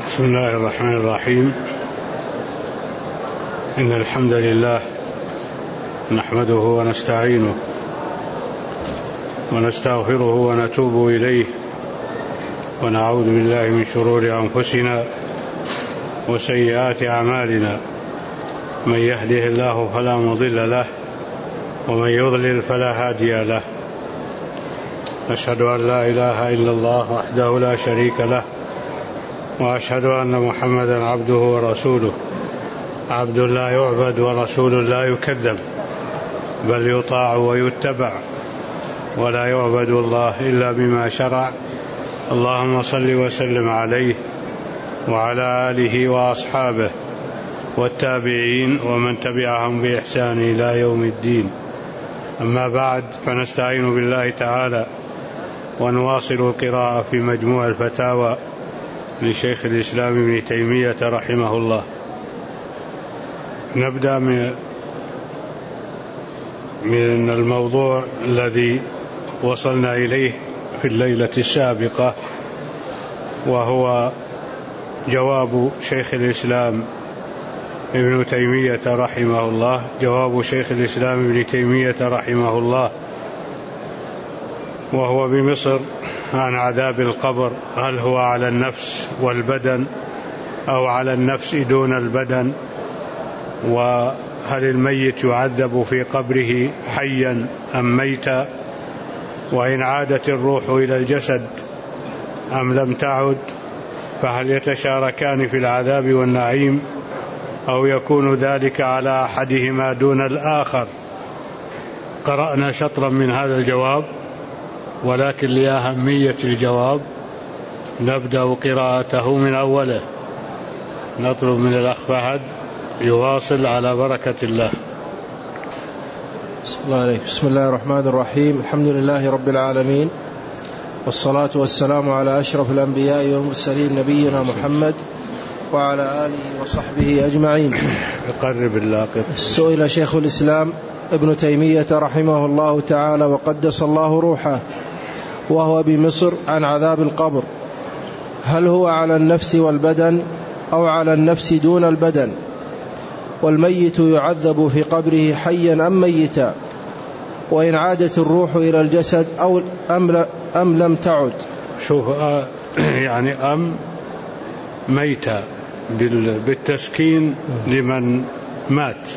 بسم الله الرحمن الرحيم. إن الحمد لله نحمده ونستعينه ونستغفره ونتوب إليه ونعوذ بالله من شرور أنفسنا وسيئات أعمالنا. من يهده الله فلا مضل له ومن يضلل فلا هادي له. أشهد أن لا إله إلا الله وحده لا شريك له وأشهد أن محمدا عبده ورسوله. عبد لا يعبد ورسول لا يكذب بل يطاع ويتبع ولا يعبد الله إلا بما شرع. اللهم صل وسلم عليه وعلى آله وأصحابه والتابعين ومن تبعهم بإحسان إلى يوم الدين. أما بعد، فنستعين بالله تعالى ونواصل القراءة في مجموع الفتاوى لشيخ الإسلام ابن تيمية رحمه الله. نبدأ من الموضوع الذي وصلنا إليه في الليلة السابقة، وهو جواب شيخ الإسلام ابن تيمية رحمه الله. جواب شيخ الإسلام ابن تيمية رحمه الله وهو بمصر عن عذاب القبر، هل هو على النفس والبدن أو على النفس دون البدن؟ وهل الميت يعذب في قبره حيا أم ميتا؟ وإن عادت الروح إلى الجسد أم لم تعد، فهل يتشاركان في العذاب والنعيم أو يكون ذلك على أحدهما دون الآخر؟ قرأنا شطرا من هذا الجواب، ولكن لأهمية الجواب نبدأ قراءته من أوله. نطلب من الأخ فهد يواصل على بركة الله. بسم الله عليك. بسم الله الرحمن الرحيم. الحمد لله رب العالمين، والصلاة والسلام على أشرف الأنبياء والمرسلين نبينا محمد وعلى آله وصحبه أجمعين. يقرب اللاقط. سئل شيخ الإسلام ابن تيمية رحمه الله تعالى وقدس الله روحه وهو بمصر عن عذاب القبر، هل هو على النفس والبدن أو على النفس دون البدن؟ والميت يعذب في قبره حيا أم ميتا؟ وإن عادت الروح إلى الجسد أم لم تعد؟ شوف، يعني أم ميتا بالتسكين لمن مات،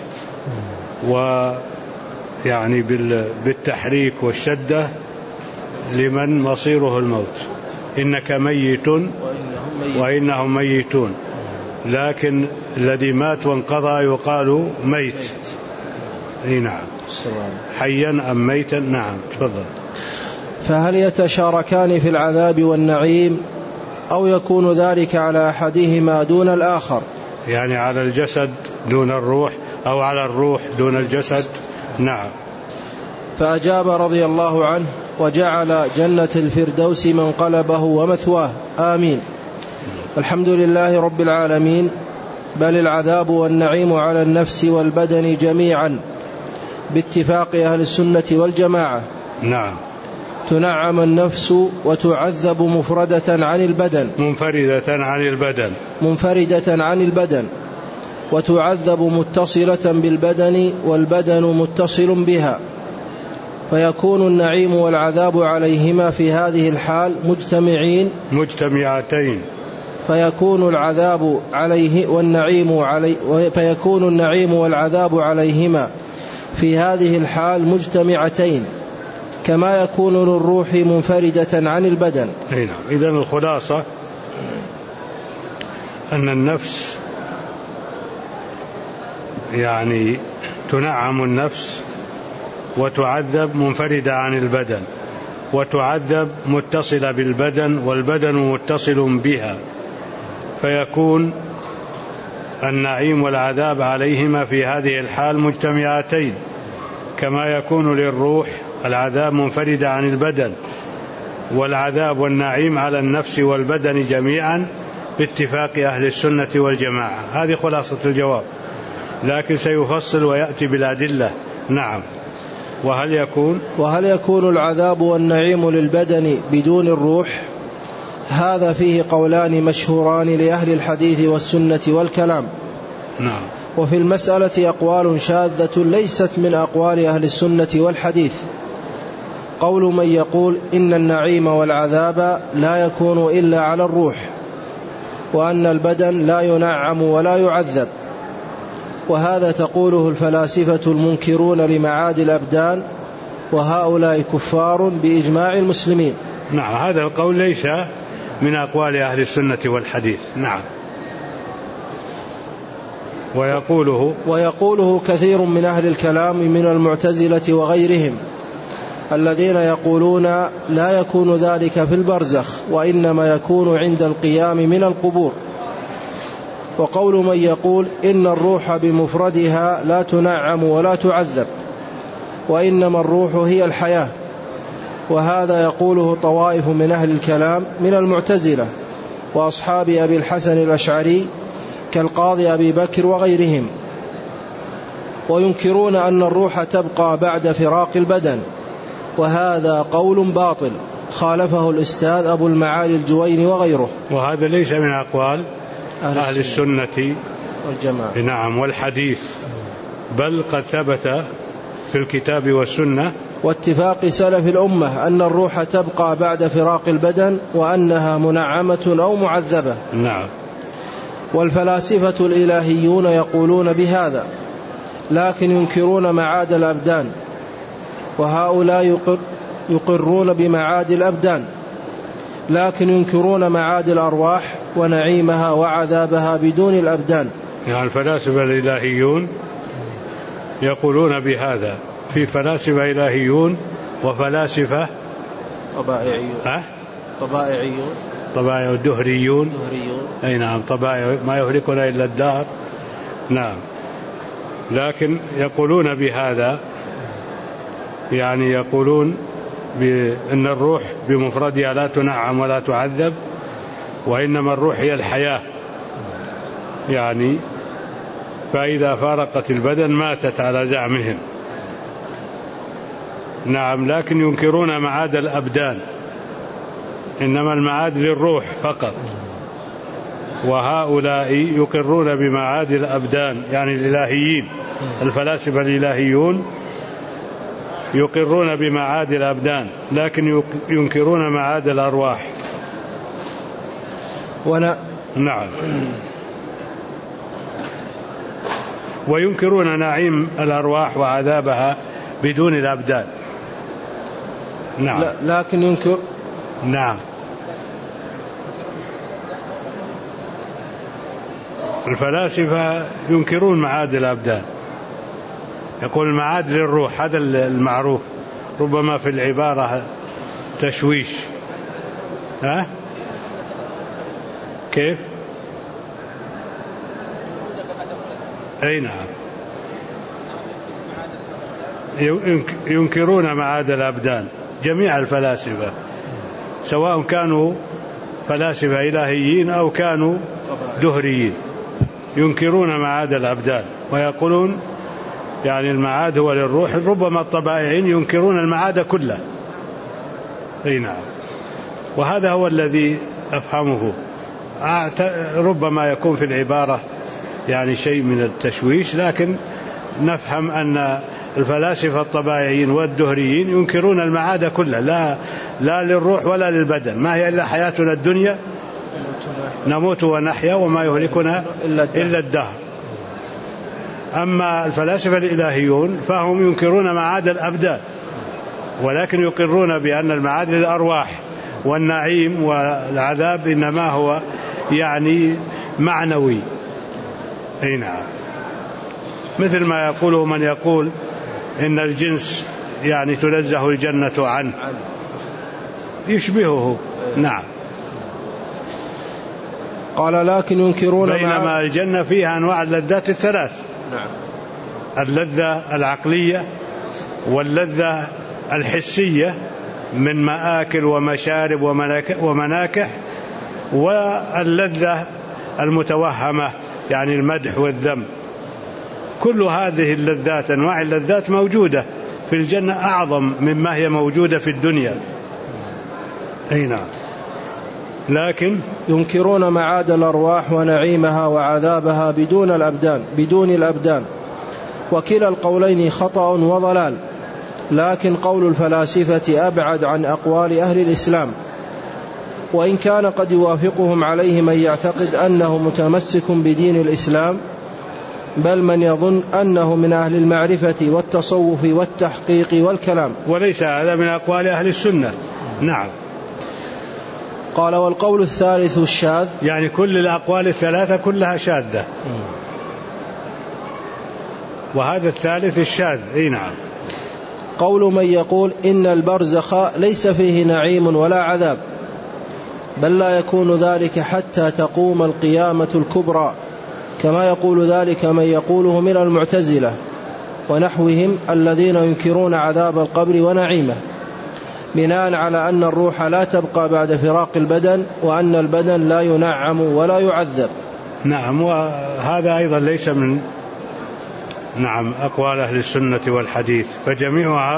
ويعني بالتحريك والشدة لمن مصيره الموت. إنك ميت وإنهم ميتون، لكن الذي مات وانقضى يقال ميت. نعم. حيا أم ميتا؟ نعم، تفضل. فهل يتشاركان في العذاب والنعيم أو يكون ذلك على أحدهما دون الآخر؟ يعني على الجسد دون الروح أو على الروح دون الجسد. نعم. فأجاب رضي الله عنه: وجعل جنة الفردوس منقلبه ومثواه، آمين. الحمد لله رب العالمين. بل العذاب والنعيم على النفس والبدن جميعا باتفاق أهل السنة والجماعة. نعم. تنعم النفس وتعذب منفردة عن البدن، وتعذب متصلة بالبدن والبدن متصل بها، فيكون النعيم والعذاب عليهما في هذه الحال مجتمعتين. فيكون النعيم والعذاب عليهما في هذه الحال مجتمعتين، كما يكون للروح منفردة عن البدن. إذن الخلاصة أن النفس يعني تنعم النفس وتعذب منفردة عن البدن، وتعذب متصلة بالبدن والبدن متصل بها، فيكون النعيم والعذاب عليهما في هذه الحال مجتمعتين، كما يكون للروح العذاب منفردة عن البدن، والعذاب والنعيم على النفس والبدن جميعا باتفاق أهل السنة والجماعة. هذه خلاصة الجواب، لكن سيفصل ويأتي بالأدلة. نعم. وهل يكون العذاب والنعيم للبدن بدون الروح هذا فيه قولان مشهوران لأهل الحديث والسنة والكلام. نعم. وفي المسألة أقوال شاذة ليست من أقوال أهل السنة والحديث. قول من يقول إن النعيم والعذاب لا يكون إلا على الروح، وأن البدن لا ينعم ولا يعذب، وهذا تقوله الفلاسفة المنكرون لمعاد الأبدان، وهؤلاء كفار بإجماع المسلمين. نعم، هذا القول ليس من أقوال أهل السنة والحديث. نعم. ويقوله كثير من أهل الكلام من المعتزلة وغيرهم، الذين يقولون لا يكون ذلك في البرزخ، وإنما يكون عند القيام من القبور. وقول من يقول إن الروح بمفردها لا تنعم ولا تعذب، وإنما الروح هي الحياة، وهذا يقوله طوائف من أهل الكلام من المعتزلة وأصحاب أبي الحسن الأشعري كالقاضي أبي بكر وغيرهم. وينكرون أن الروح تبقى بعد فراق البدن، وهذا قول باطل خالفه الأستاذ أبو المعالي الجويني وغيره. وهذا ليس من أقوال أهل السنة والجماعة. نعم، والحديث، بل قد ثبت في الكتاب والسنة واتفاق سلف الأمة أن الروح تبقى بعد فراق البدن، وأنها منعمة أو معذبة. نعم. والفلاسفة الإلهيون يقولون بهذا، لكن ينكرون معاد الأبدان، وهؤلاء يقرون بمعاد الأبدان، لكن ينكرون معاد الأرواح ونعيمها وعذابها بدون الأبدان. يعني الفلاسفة الإلهيون يقولون بهذا. في فلاسفة إلهيون وفلاسفة طبائعيون دهريون. أي نعم، طبائع ما يهلكنا إلا الدهر. نعم. لكن يقولون بهذا، يعني يقولون بأن الروح بمفردها لا تنعم ولا تعذب، وإنما الروح هي الحياة، يعني فإذا فارقت البدن ماتت على زعمهم. نعم. لكن ينكرون معاد الأبدان، إنما المعاد للروح فقط، وهؤلاء يقرون بمعاد الأبدان، يعني الإلهيين. الفلاسفة الإلهيون يقرون بمعاد الأبدان، لكن ينكرون معاد الأرواح. نعم. وينكرون نعيم الأرواح وعذابها بدون الأبدان. نعم. لكن ينكر. نعم. الفلاسفة ينكرون معاد الأبدان، يقول المعاد للروح، هذا المعروف، ربما في العبارة تشويش. كيف؟ أي نعم. ينكرون معاد الأبدان جميع الفلاسفة، سواء كانوا فلاسفة إلهيين أو كانوا دهريين، ينكرون معاد الأبدان ويقولون يعني المعاد هو للروح. ربما الطبائعين ينكرون المعاد كله. أي نعم. وهذا هو الذي أفهمه. ربما يكون في العبارة يعني شيء من التشويش، لكن نفهم أن الفلاسفة الطبائعيين والدهريين ينكرون المعاد كله، لا للروح ولا للبدن. ما هي إلا حياتنا الدنيا نموت ونحيا وما يهلكنا إلا الدهر. أما الفلاسفة الإلهيون فهم ينكرون معاد الأبدان، ولكن يقرون بأن المعاد للأرواح، والنعيم والعذاب إنما هو يعني معنوي. أي نعم. مثل ما يقوله من يقول إن الجنس يعني تنزه الجنة عنه، يشبهه. نعم. قال لكن ينكرون بينما الجنة فيها أنواع اللذات الثلاث. نعم. اللذة العقلية، واللذة الحسية من مآكل ومشارب ومناكح، واللذة المتوهمة يعني المدح والذم. كل هذه اللذات، أنواع اللذات موجودة في الجنة أعظم مما هي موجودة في الدنيا. أي نعم. لكن ينكرون معاد الأرواح ونعيمها وعذابها بدون الأبدان، وكلا القولين خطأ وضلال، لكن قول الفلاسفة أبعد عن أقوال أهل الإسلام، وإن كان قد يوافقهم عليه من يعتقد أنه متمسك بدين الإسلام، بل من يظن أنه من أهل المعرفة والتصوف والتحقيق والكلام، وليس هذا من أقوال أهل السنة. نعم. قال: والقول الثالث الشاذ، يعني كل الأقوال الثلاثة كلها شاذة، وهذا الثالث الشاذ. نعم. قول من يقول إن البرزخ ليس فيه نعيم ولا عذاب، بل لا يكون ذلك حتى تقوم القيامة الكبرى، كما يقول ذلك من يقوله من المعتزلة ونحوهم الذين ينكرون عذاب القبر ونعيمه، بناء على أن الروح لا تبقى بعد فراق البدن، وأن البدن لا ينعم ولا يعذب. نعم. وهذا أيضا ليس من أقوال أهل السنة والحديث. فجميع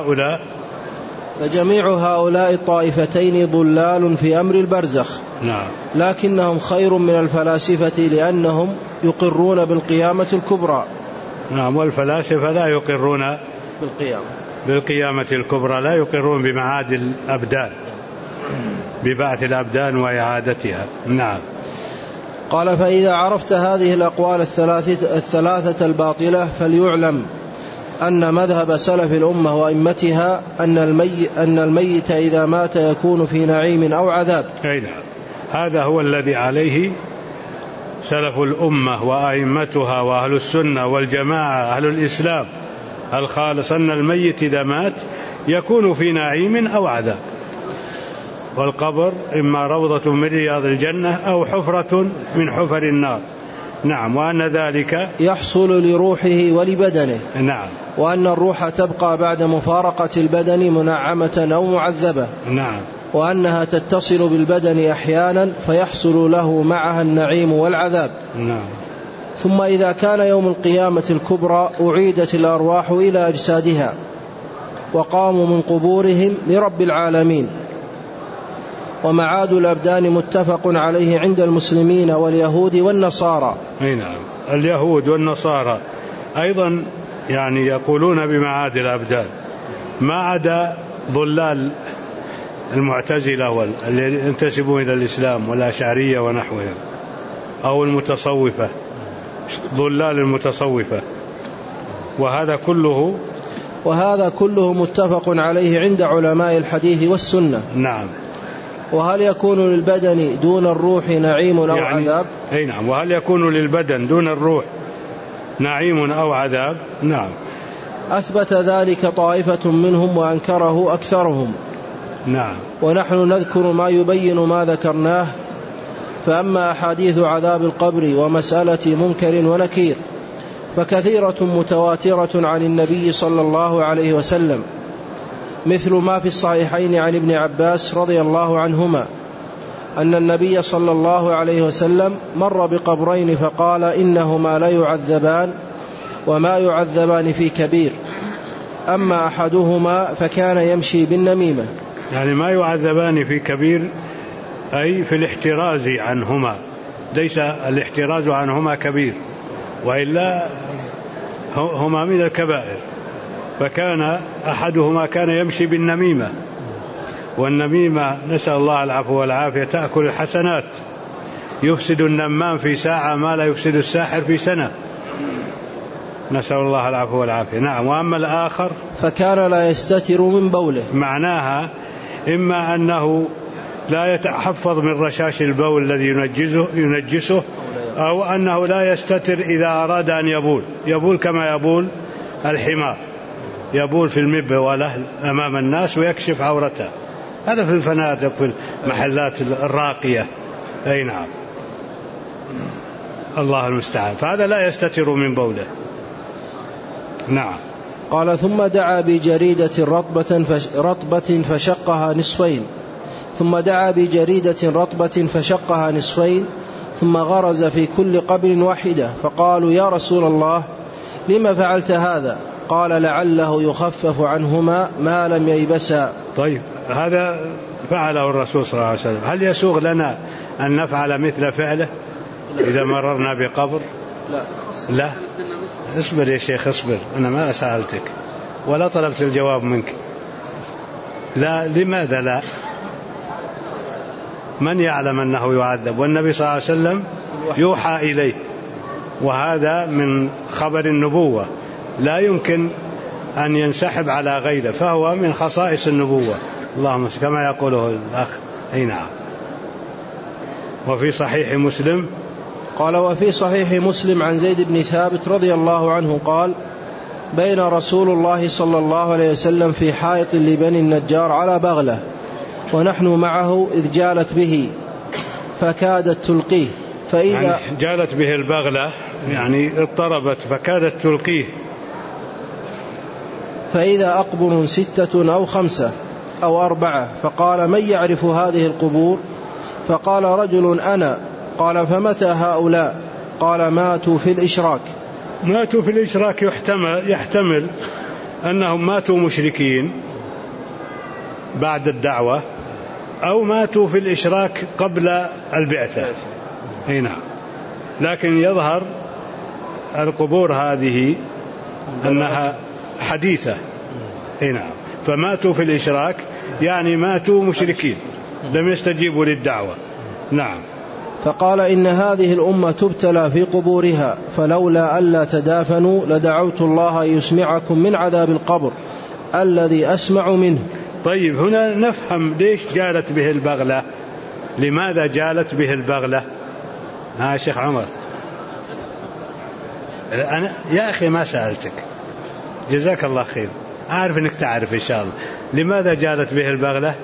هؤلاء الطائفتين ضلال في أمر البرزخ. نعم. لكنهم خير من الفلاسفة لأنهم يقرون بالقيامة الكبرى. نعم. والفلاسفة لا يقرون بالقيامة الكبرى، لا يقرون بمعاد الأبدان، ببعث الأبدان وإعادتها. نعم. قال: فإذا عرفت هذه الأقوال الثلاثة الباطلة، فليعلم أن مذهب سلف الأمة وأئمتها أن الميت إذا مات يكون في نعيم أو عذاب. نعم. هذا هو الذي عليه سلف الأمة وأئمتها وأهل السنة والجماعة أهل الإسلام الخالص، أن الميت إذا مات يكون في نعيم أو عذاب، والقبر إما روضة من رياض الجنة أو حفرة من حفر النار. نعم. وأن ذلك يحصل لروحه ولبدنه. نعم. وأن الروح تبقى بعد مفارقة البدن منعمة أو معذبة. نعم. وأنها تتصل بالبدن أحيانا فيحصل له معها النعيم والعذاب. نعم. ثم إذا كان يوم القيامة الكبرى أعيدت الأرواح إلى أجسادها وقاموا من قبورهم لرب العالمين. ومعاد الأبدان متفق عليه عند المسلمين واليهود والنصارى. نعم. اليهود والنصارى أيضا يقولون بمعاد الأبدان، ما عدا ضلال المعتزلة والذين ينتسبون إلى الإسلام والأشعرية ونحوهم، أو المتصوفة، ضلال المتصوفة. وهذا كله متفق عليه عند علماء الحديث والسنة. نعم. وهل يكون للبدن دون الروح نعيم أو عذاب؟ نعم. وهل يكون للبدن دون الروح نعيم أو عذاب؟ نعم. أثبت ذلك طائفة منهم وأنكره أكثرهم. نعم. ونحن نذكر ما يبين ما ذكرناه. فأما أحاديث عذاب القبر ومسألة منكر ونكير فكثيرة متواترة عن النبي صلى الله عليه وسلم، مثل ما في الصحيحين عن ابن عباس رضي الله عنهما أن النبي صلى الله عليه وسلم مر بقبرين فقال: إنهما لا يعذبان وما يعذبان في كبير، أما أحدهما فكان يمشي بالنميمة. ما يعذبان في كبير أي في الاحتراز عنهما، ليس الاحتراز عنهما كبير، وإلا هما من الكبائر. فكان أحدهما كان يمشي بالنميمة، والنميمة نسأل الله العفو والعافية تأكل الحسنات، يفسد النمام في ساعة ما لا يفسد الساحر في سنة، نسأل الله العفو والعافية. نعم. وأما الآخر فكان لا يستتر من بوله، معناها إما أنه لا يتحفظ من رشاش البول الذي ينجسه، أو أنه لا يستتر إذا أراد أن يبول كما يبول الحمار، يبول في المب والأهل أمام الناس ويكشف عورته. هذا في الفنادق في المحلات الراقية. أي نعم. الله المستعان. فهذا لا يستتر من بوله. نعم. قال: ثم دعا بجريدة رطبة فشقها نصفين، ثم دعا بجريدة رطبة فشقها نصفين، ثم غرز في كل قبر واحدة، فقالوا: يا رسول الله لما فعلت هذا؟ قال: لعله يخفف عنهما ما لم ييبسا. طيب، هذا فعله الرسول صلى الله عليه وسلم. هل يسوغ لنا أن نفعل مثل فعله إذا مررنا بقبر؟ لا. اصبر يا شيخ اصبر، أنا ما سألتك ولا طلبت الجواب منك. لا، لماذا لا؟ من يعلم أنه يعذب؟ والنبي صلى الله عليه وسلم يوحى إليه، وهذا من خبر النبوة لا يمكن أن ينسحب على غيره، فهو من خصائص النبوة، اللهم كما يقوله الأخ. أي نعم. وفي صحيح مسلم قال: وفي صحيح مسلم عن زيد بن ثابت رضي الله عنه قال: بين رسول الله صلى الله عليه وسلم في حائط لبني النجار على بغلة ونحن معه إذ جالت به فكادت تلقيه، فإذا يعني جالت به البغلة يعني اضطربت فكادت تلقيه، فإذا أقبر 6 أو 5 أو 4، فقال: من يعرف هذه القبور؟ فقال: رجل أنا. قال: فمتى هؤلاء؟ قال: ماتوا في الإشراك. ماتوا في الإشراك يحتمل أنهم ماتوا مشركين بعد الدعوة، أو ماتوا في الإشراك قبل البعثة. أي نعم. لكن يظهر القبور هذه أنها حديثة. أي نعم. فماتوا في الإشراك يعني ماتوا مشركين لم يستجيبوا للدعوة. نعم. فقال: إن هذه الأمة تبتلى في قبورها، فلولا ألا تدافنوا لدعوت الله يسمعكم من عذاب القبر الذي أسمع منه. طيب، هنا نفهم ليش جالت به البغلة. لماذا جالت به البغلة؟ شيخ عمر، أنا يا أخي ما سألتك، جزاك الله خير، أعرف أنك تعرف إن شاء الله. لماذا جالت به البغلة؟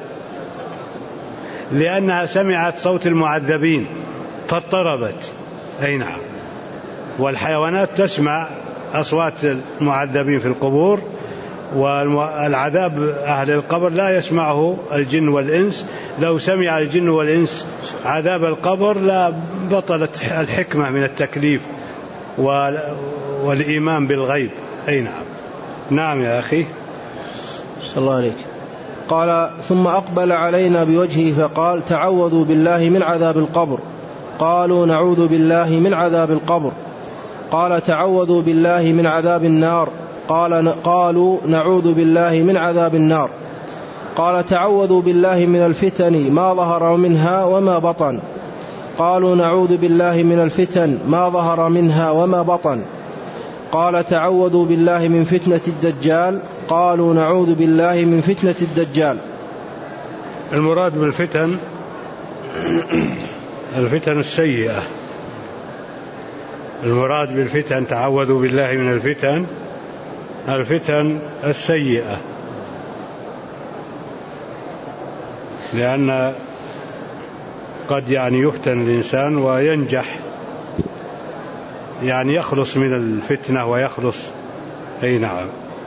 لأنها سمعت صوت المعذبين فاضطربت. أي نعم. والحيوانات تسمع أصوات المعذبين في القبور، والعذاب أهل القبر لا يسمعه الجن والإنس. لو سمع الجن والإنس عذاب القبر لا بطلت الحكمة من التكليف والإيمان بالغيب. أي نعم. نعم يا أخي. صلى الله عليك. قال: ثم أقبل علينا بوجهه فقال: تعوذوا بالله من عذاب القبر. قالوا: نعوذ بالله من عذاب القبر. قال: تعوذوا بالله من عذاب النار. قالوا: نعوذ بالله من عذاب النار. قال: تعوذوا بالله من الفتن ما ظهر منها وما بطن. قالوا: نعوذ بالله من الفتن ما ظهر منها وما بطن. قال: تعوذوا بالله من فتنة الدجال. قالوا: نعوذ بالله من فتنة الدجال. المراد بالفتن الفتن السيئة. المراد بالفتن تعوذوا بالله من الفتن السيئة، لأن قد يفتن الإنسان وينجح، يخلص من الفتنة ويخلص. أي نعم.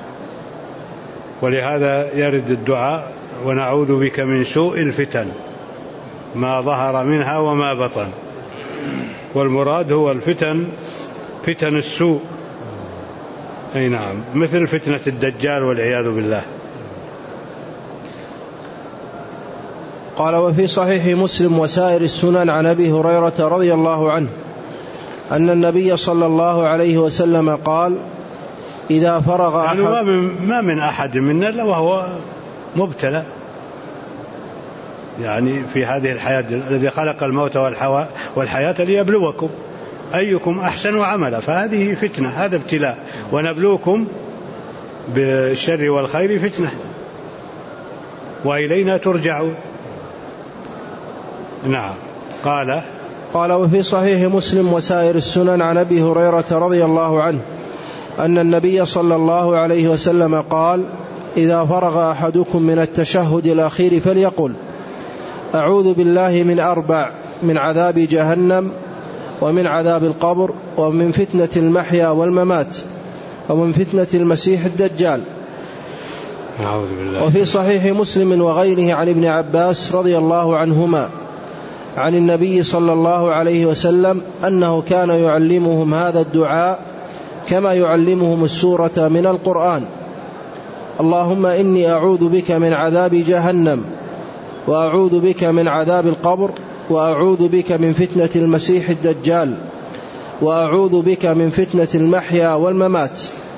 ولهذا يرد الدعاء: ونعوذ بك من سوء الفتن ما ظهر منها وما بطن. والمراد هو الفتن، فتن السوء. أي نعم، مثل فتنة الدجال والعياذ بالله. قال: وفي صحيح مسلم وسائر السنن عن أبي هريرة رضي الله عنه أن النبي صلى الله عليه وسلم قال: إذا فرغ أحد، ما من أحد منا إلا وهو مبتلى في هذه الحياة، الذي خلق الموت والحياة ليبلوكم أيكم أحسن عملا، فهذه فتنة، هذا ابتلاء. ونبلوكم بالشر والخير فتنة وإلينا ترجعون. نعم. قال: وفي صحيح مسلم وسائر السنن عن أبي هريرة رضي الله عنه أن النبي صلى الله عليه وسلم قال: إذا فرغ أحدكم من التشهد الأخير فليقل: أعوذ بالله من 4: من عذاب جهنم، ومن عذاب القبر، ومن فتنة المحيا والممات، ومن فتنة المسيح الدجال. أعوذ بالله. وفي صحيح مسلم وغيره عن ابن عباس رضي الله عنهما عن النبي صلى الله عليه وسلم أنه كان يعلمهم هذا الدعاء كما يعلمهم السورة من القرآن: اللهم إني أعوذ بك من عذاب جهنم، وأعوذ بك من عذاب القبر، وأعوذ بك من فتنة المسيح الدجال وأعوذ بك من فتنة المحيا والممات.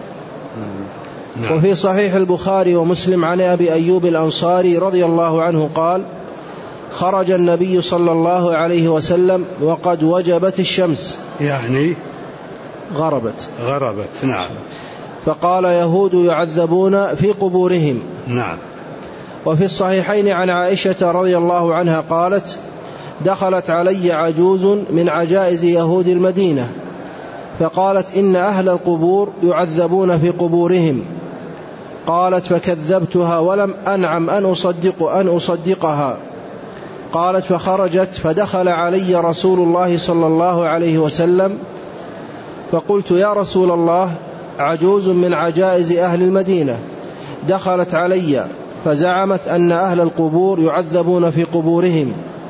وفي صحيح البخاري ومسلم عن أبي أيوب الأنصاري رضي الله عنه قال: خرج النبي صلى الله عليه وسلم وقد وجبت الشمس، يعني غربت. نعم. فقال: يهود يعذبون في قبورهم. نعم. وفي الصحيحين عن عائشة رضي الله عنها قالت: دخلت علي عجوز من عجائز يهود المدينة فقالت: إن أهل القبور يعذبون في قبورهم. قالت: فكذبتها ولم أنعم أن أصدقها. قالت: فخرجت فدخل علي رسول الله صلى الله عليه وسلم فقلت: يا رسول الله، عجوز من عجائز أهل المدينة دخلت علي فزعمت أن أهل القبور يعذبون في قبورهم.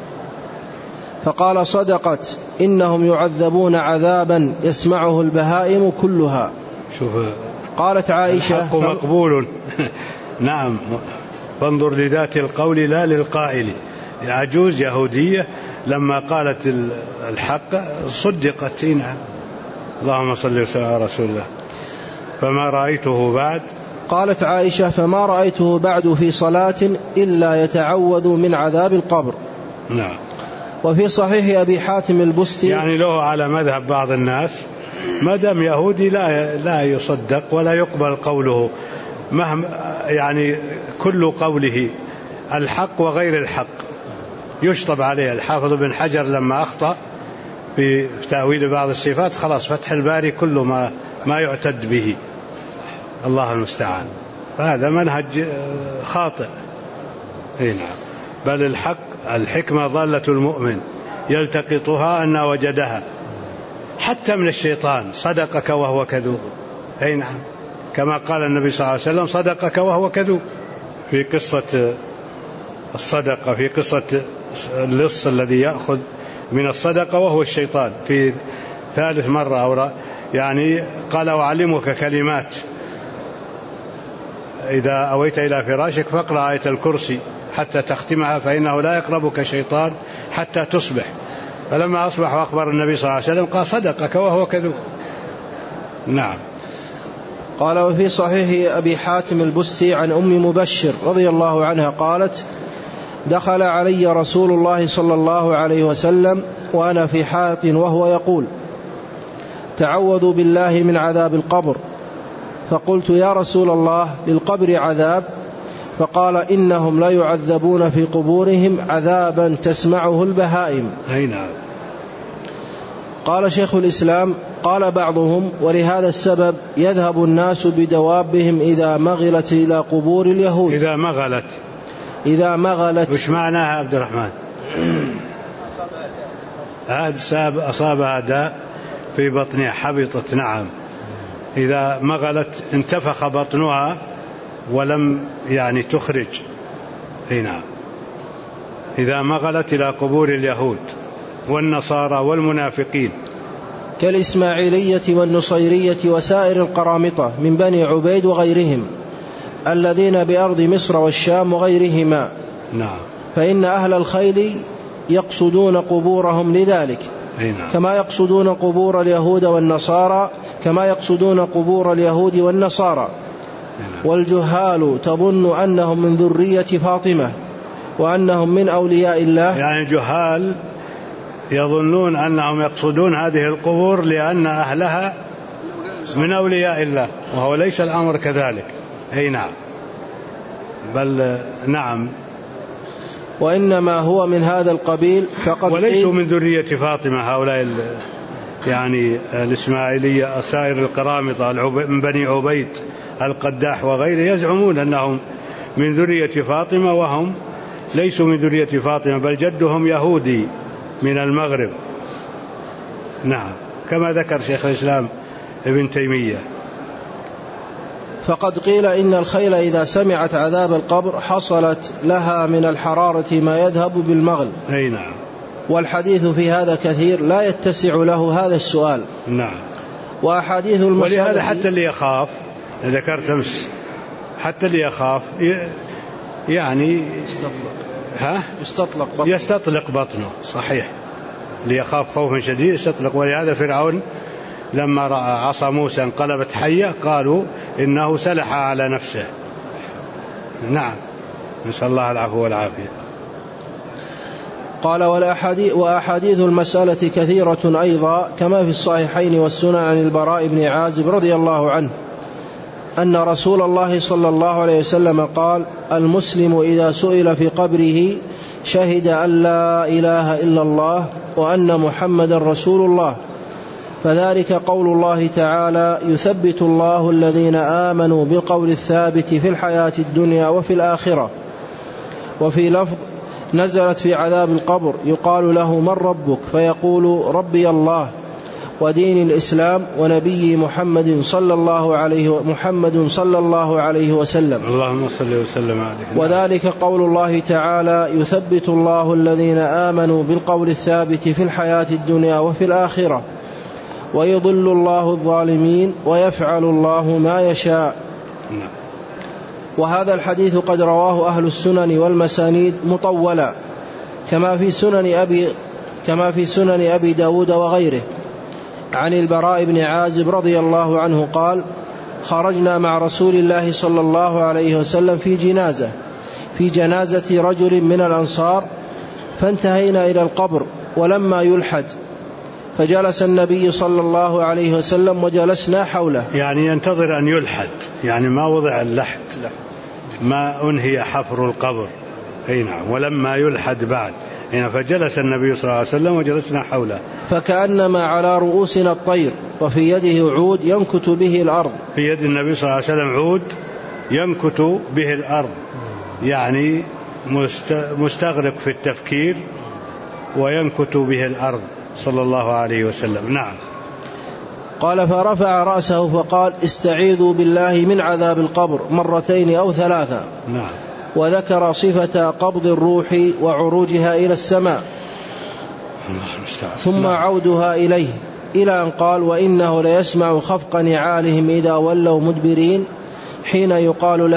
فقال: صدقت، إنهم يعذبون عذابا يسمعه البهائم كلها. شوف، قالت عائشة: الحق مقبول. نعم، فانظر لذات القول لا للقائل. عجوز يهودية لما قالت الحق صدقت. نعم. اللهم صل وسلم على رسول الله. فما رأيته بعد. قالت عائشة: فما رأيته بعد في صلاة إلا يتعوذ من عذاب القبر. نعم. وفي صحيح أبي حاتم البستي، يعني له على مذهب بعض الناس ما دام يهودي لا يصدق ولا يقبل قوله، مهما يعني كل قوله الحق وغير الحق يشطب عليه. الحافظ بن حجر لما أخطأ في تأويل بعض الصفات خلاص فتح الباري كله ما يعتد به. الله المستعان. هذا منهج خاطئ. نعم. بل الحكمة ضالة المؤمن يلتقطها أن وجدها حتى من الشيطان. صدقك وهو كذوب. نعم. كما قال النبي صلى الله عليه وسلم: صدقك وهو كذوب، في قصة الصدقة، في قصة اللص الذي يأخذ من الصدقة وهو الشيطان في ثالث مرة يعني قال: وأعلمك كلمات إذا أويت إلى فراشك فاقرأ آية الكرسي حتى تختمها فإنه لا يقربك شيطان حتى تصبح. فلما أصبح وأخبر النبي صلى الله عليه وسلم قال: صدقك وهو كذوب. نعم. قال: وفي صحيح أبي حاتم البستي عن أم مبشر رضي الله عنها قالت: دخل علي رسول الله صلى الله عليه وسلم وأنا في حائط وهو يقول: تعوذوا بالله من عذاب القبر. فقلت: يا رسول الله، للقبر عذاب؟ فقال: إنهم لا يعذبون في قبورهم عذابا تسمعه البهائم. نعم. قال شيخ الإسلام: قال بعضهم: ولهذا السبب يذهب الناس بدوابهم إذا مغلت إلى قبور اليهود. إذا مغلت وش معناها عبد الرحمن؟ أصابها داء في بطنها حبطت. نعم. إذا مغلت انتفخ بطنها ولم يعني تخرج. نعم. إذا مغلت إلى قبور اليهود والنصارى والمنافقين كالإسماعيلية والنصيرية وسائر القرامطة من بني عبيد وغيرهم الذين بأرض مصر والشام وغيرهما. نعم. فإن أهل الخيل يقصدون قبورهم لذلك. نعم. كما يقصدون قبور اليهود والنصارى. نعم. والجهال تظن أنهم من ذرية فاطمة وأنهم من أولياء الله. يعني جهال يظنون أنهم يقصدون هذه القبور لأن أهلها من أولياء الله، وهو ليس الأمر كذلك. نعم. بل نعم، وإنما هو من هذا القبيل. فقد وليسوا من ذرية فاطمة هؤلاء يعني الإسماعيلية سائر القرامطة من بني عبيد القداح وغيره يزعمون أنهم من ذرية فاطمة وهم ليسوا من ذرية فاطمة، بل جدهم يهودي من المغرب. نعم. كما ذكر شيخ الإسلام ابن تيمية. فقد قيل إن الخيل إذا سمعت عذاب القبر حصلت لها من الحرارة ما يذهب بالمغل. نعم. والحديث في هذا كثير لا يتسع له هذا السؤال. نعم. وأحاديث المسألة، ولهذا حتى اللي يخاف، ذكرت أمس، حتى اللي يخاف يعني يستطلق بطنه صحيح، ليخاف خوفا شديد يستطلق. ولهذا فرعون لما رأى عصا موسى انقلبت حية قالوا إنه سلح على نفسه. نعم، نسأل الله العفو والعافية. قال وأحاديث المسألة كثيرة أيضا، كما في الصحيحين والسنن عن البراء بن عازب رضي الله عنه أن رسول الله صلى الله عليه وسلم قال: المسلم إذا سئل في قبره شهد أن لا إله إلا الله وأن محمدا رسول الله، فذلك قول الله تعالى: يثبت الله الذين آمنوا بالقول الثابت في الحياة الدنيا وفي الآخرة. وفي لفظ: نزلت في عذاب القبر يقال له: من ربك؟ فيقول: ربي الله ودين الإسلام ونبي محمد صلى الله عليه وسلم. اللهم صل وسلم عليه. وذلك قول الله تعالى: يثبت الله الذين آمنوا بالقول الثابت في الحياة الدنيا وفي الآخرة ويضل الله الظالمين ويفعل الله ما يشاء. وهذا الحديث قد رواه أهل السنن والمسانيد مطولا، كما في سنن أبي داود وغيره، عن البراء بن عازب رضي الله عنه قال: خرجنا مع رسول الله صلى الله عليه وسلم في جنازة رجل من الأنصار، فانتهينا إلى القبر ولما يلحد، فجلس النبي صلى الله عليه وسلم وجلسنا حوله. يعني ينتظر أن يلحد، يعني ما وضع اللحد، ما أنهي حفر القبر. أي نعم، ولما يلحد بعد. فجلس النبي صلى الله عليه وسلم وجلسنا حوله، فكأنما على رؤوسنا الطير وفي يده عود ينكت به الأرض. في يد النبي صلى الله عليه وسلم عود ينكت به الأرض، يعني مستغرق في التفكير وينكت به الأرض صلى الله عليه وسلم. نعم. قال: فرفع رأسه فقال: استعيذوا بالله من عذاب القبر مرتين أو ثلاثة. نعم. وذكر صفة قبض الروح وعروجها إلى السماء ثم عودها إليه، إلى أن قال: وإنه ليسمع خفق نعالهم إذا ولوا مدبرين حين يقال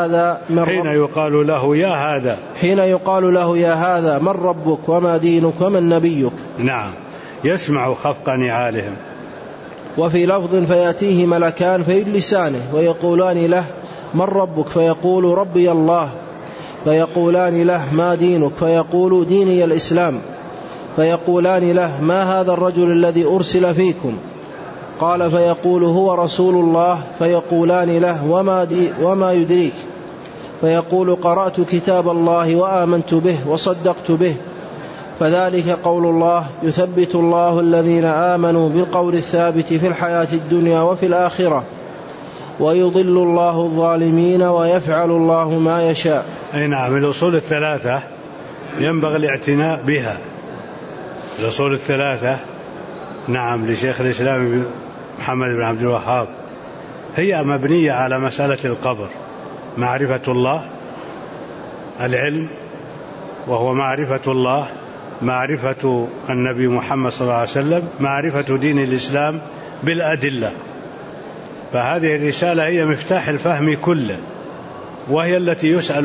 له يا هذا من ربك وما دينك ومن نبيك. نعم، يسمع خفق نعالهم. وفي لفظ: فيأتيه ملكان فيجلسانه ويقولان له: من ربك؟ فيقول: ربي الله. فيقولان له: ما دينك؟ فيقول: ديني الإسلام. فيقولان له: ما هذا الرجل الذي أرسل فيكم؟ قال: فيقول: هو رسول الله. فيقولان له: وما يدريك؟ فيقول: قرأت كتاب الله وآمنت به وصدقت به. فذلك قول الله: يثبت الله الذين آمنوا بالقول الثابت في الحياة الدنيا وفي الآخرة ويضل الله الظالمين ويفعل الله ما يشاء. أي نعم. الأصول الثلاثة ينبغي الاعتناء بها. الأصول الثلاثة، نعم، لشيخ الإسلام محمد بن عبد الوهاب، هي مبنية على مسألة القبر: معرفة الله، العلم وهو معرفة الله، معرفة النبي محمد صلى الله عليه وسلم، معرفة دين الإسلام بالأدلة. فهذه الرسالة هي مفتاح الفهم كله، وهي التي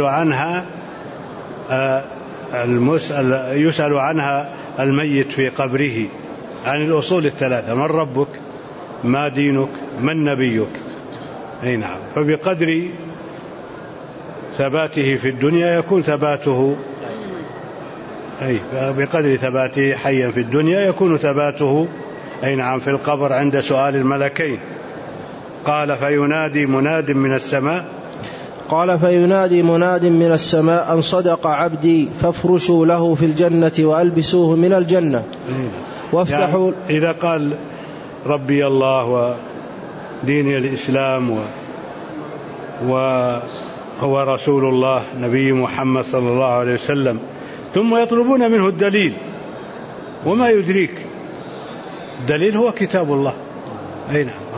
يسأل عنها الميت في قبره عن الأصول الثلاثة: من ربك؟ ما دينك؟ من نبيك؟ أي نعم. فبقدر ثباته في الدنيا يكون ثباته، بقدر ثباته حيا في الدنيا يكون ثباته أي نعم في القبر عند سؤال الملكين. قال: فينادي مناد من السماء. قال: فينادي مناد من السماء أن صدق عبدي فافرشوا له في الجنة وألبسوه من الجنة وافتحوا. يعني إذا قال ربي الله ودين الإسلام وهو رسول الله نبي محمد صلى الله عليه وسلم، ثم يطلبون منه الدليل، وما يدريك؟ الدليل هو كتاب الله. أي نعم،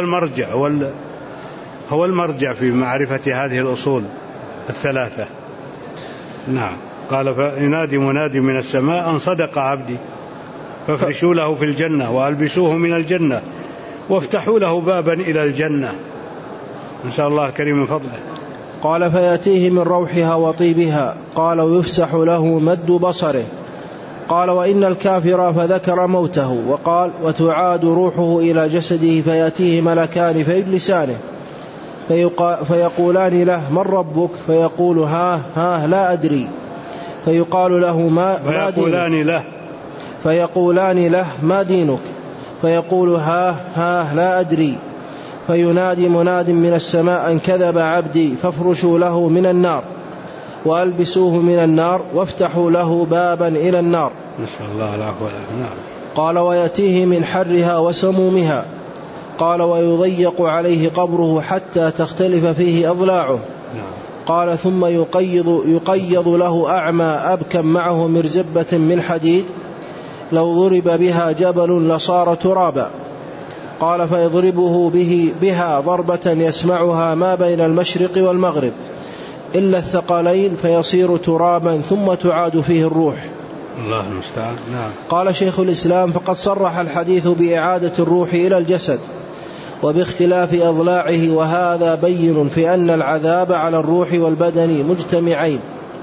هو المرجع في معرفة هذه الأصول الثلاثة. نعم. قال: فينادي منادي من السماء أن صدق عبدي فافرشوا له في الجنة وألبسوه من الجنة وافتحوا له بابا إلى الجنة. نسأل الله الكريم من فضله. قال فيأتيه من روحها وطيبها. قال ويفسح له مد بصره. قال وإن الكافر فذكر موته وقال وتعاد روحه إلى جسده فيأتيه ملكان فيجلسانه فيقولان له من ربك؟ فيقول ها لا أدري. فيقال له ما دينك؟ فيقولان له ما دينك؟ فيقول ها لا أدري. فينادي مناد من السماء أن كذب عبدي فافرشوا له من النار وألبسوه من النار وافتحوا له بابا إلى النار. نسأل الله العفو والعافية. قال ويأتيه من حرها وسمومها. قال ويضيق عليه قبره حتى تختلف فيه أضلاعه. قال ثم يقيض له أعمى أبكم معه مرزبة من حديد لو ضرب بها جبل لصار ترابا. قال فيضربه بها ضربة يسمعها ما بين المشرق والمغرب إلا الثقلين فيصير ترابا ثم تعاد فيه الروح. الله المستعان. نعم. قال شيخ الإسلام فقد صرح الحديث بإعادة الروح إلى الجسد وباختلاف أضلاعه، وهذا بين في أن العذاب على الروح والبدن مجتمعين.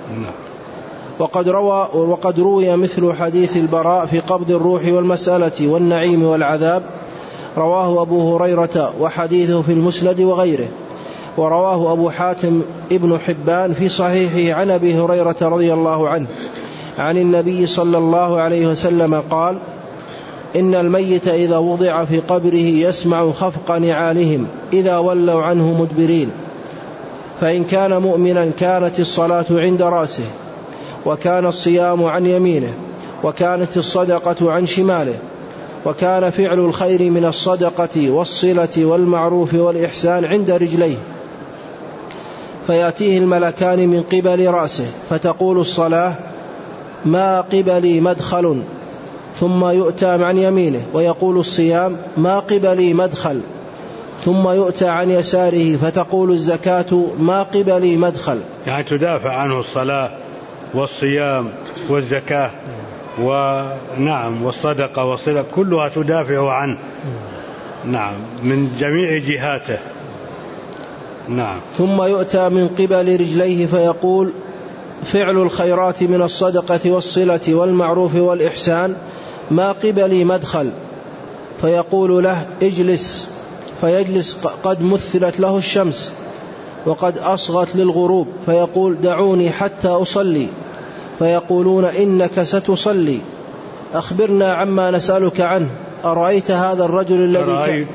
وقد روي مثل حديث البراء في قبض الروح والمسألة والنعيم والعذاب، رواه أبو هريرة وحديثه في المسند وغيره. ورواه أبو حاتم ابن حبان في صحيحه عن أبي هريرة رضي الله عنه عن النبي صلى الله عليه وسلم قال إن الميت إذا وضع في قبره يسمع خفق نعالهم إذا ولوا عنه مدبرين، فإن كان مؤمنا كانت الصلاة عند رأسه، وكان الصيام عن يمينه، وكانت الصدقة عن شماله، وكان فعل الخير من الصدقة والصلة والمعروف والإحسان عند رجليه. فيأتيه الملكان من قبل رأسه فتقول الصلاة ما قبلي مدخل، ثم يؤتى عن يمينه ويقول الصيام ما قبلي مدخل، ثم يؤتى عن يساره فتقول الزكاة ما قبلي مدخل. يعني تدافع عنه الصلاة والصيام والزكاة ونعم والصدقة والصلة كلها تدافع عنه. نعم من جميع جهاته. نعم. ثم يؤتى من قبل رجليه فيقول فعل الخيرات من الصدقة والصلة والمعروف والإحسان ما قبلي مدخل، فيقول له اجلس، فيجلس قد مثلت له الشمس وقد أصغت للغروب، فيقول دعوني حتى أصلي، فيقولون إنك ستصلي، أخبرنا عما نسألك عنه، أرأيت هذا الرجل الذي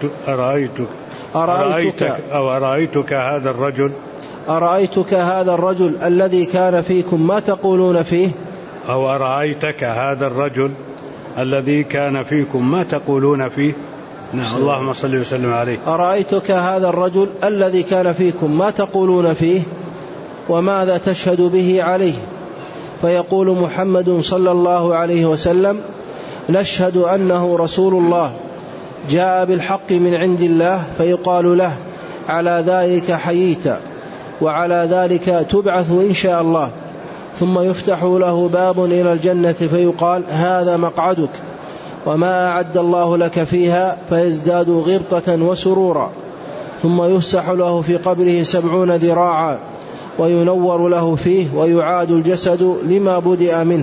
أرأيتك هذا الرجل الذي كان فيكم ما تقولون فيه؟ أو أرأيتك هذا الرجل الذي كان فيكم ما تقولون فيه؟ نعم. اللهم صل وسلم عليه. أرأيتك هذا الرجل الذي كان فيكم ما تقولون فيه وماذا تشهد به عليه؟ فيقول محمد صلى الله عليه وسلم نشهد أنه رسول الله جاء بالحق من عند الله، فيقال له على ذلك حييت وعلى ذلك تبعث إن شاء الله، ثم يفتح له باب إلى الجنة فيقال هذا مقعدك وما أعد الله لك فيها، فيزداد غبطة وسرورا، ثم يفسح له في قبره 70 ذراعا وينور له فيه ويعاد الجسد لما بدأ منه،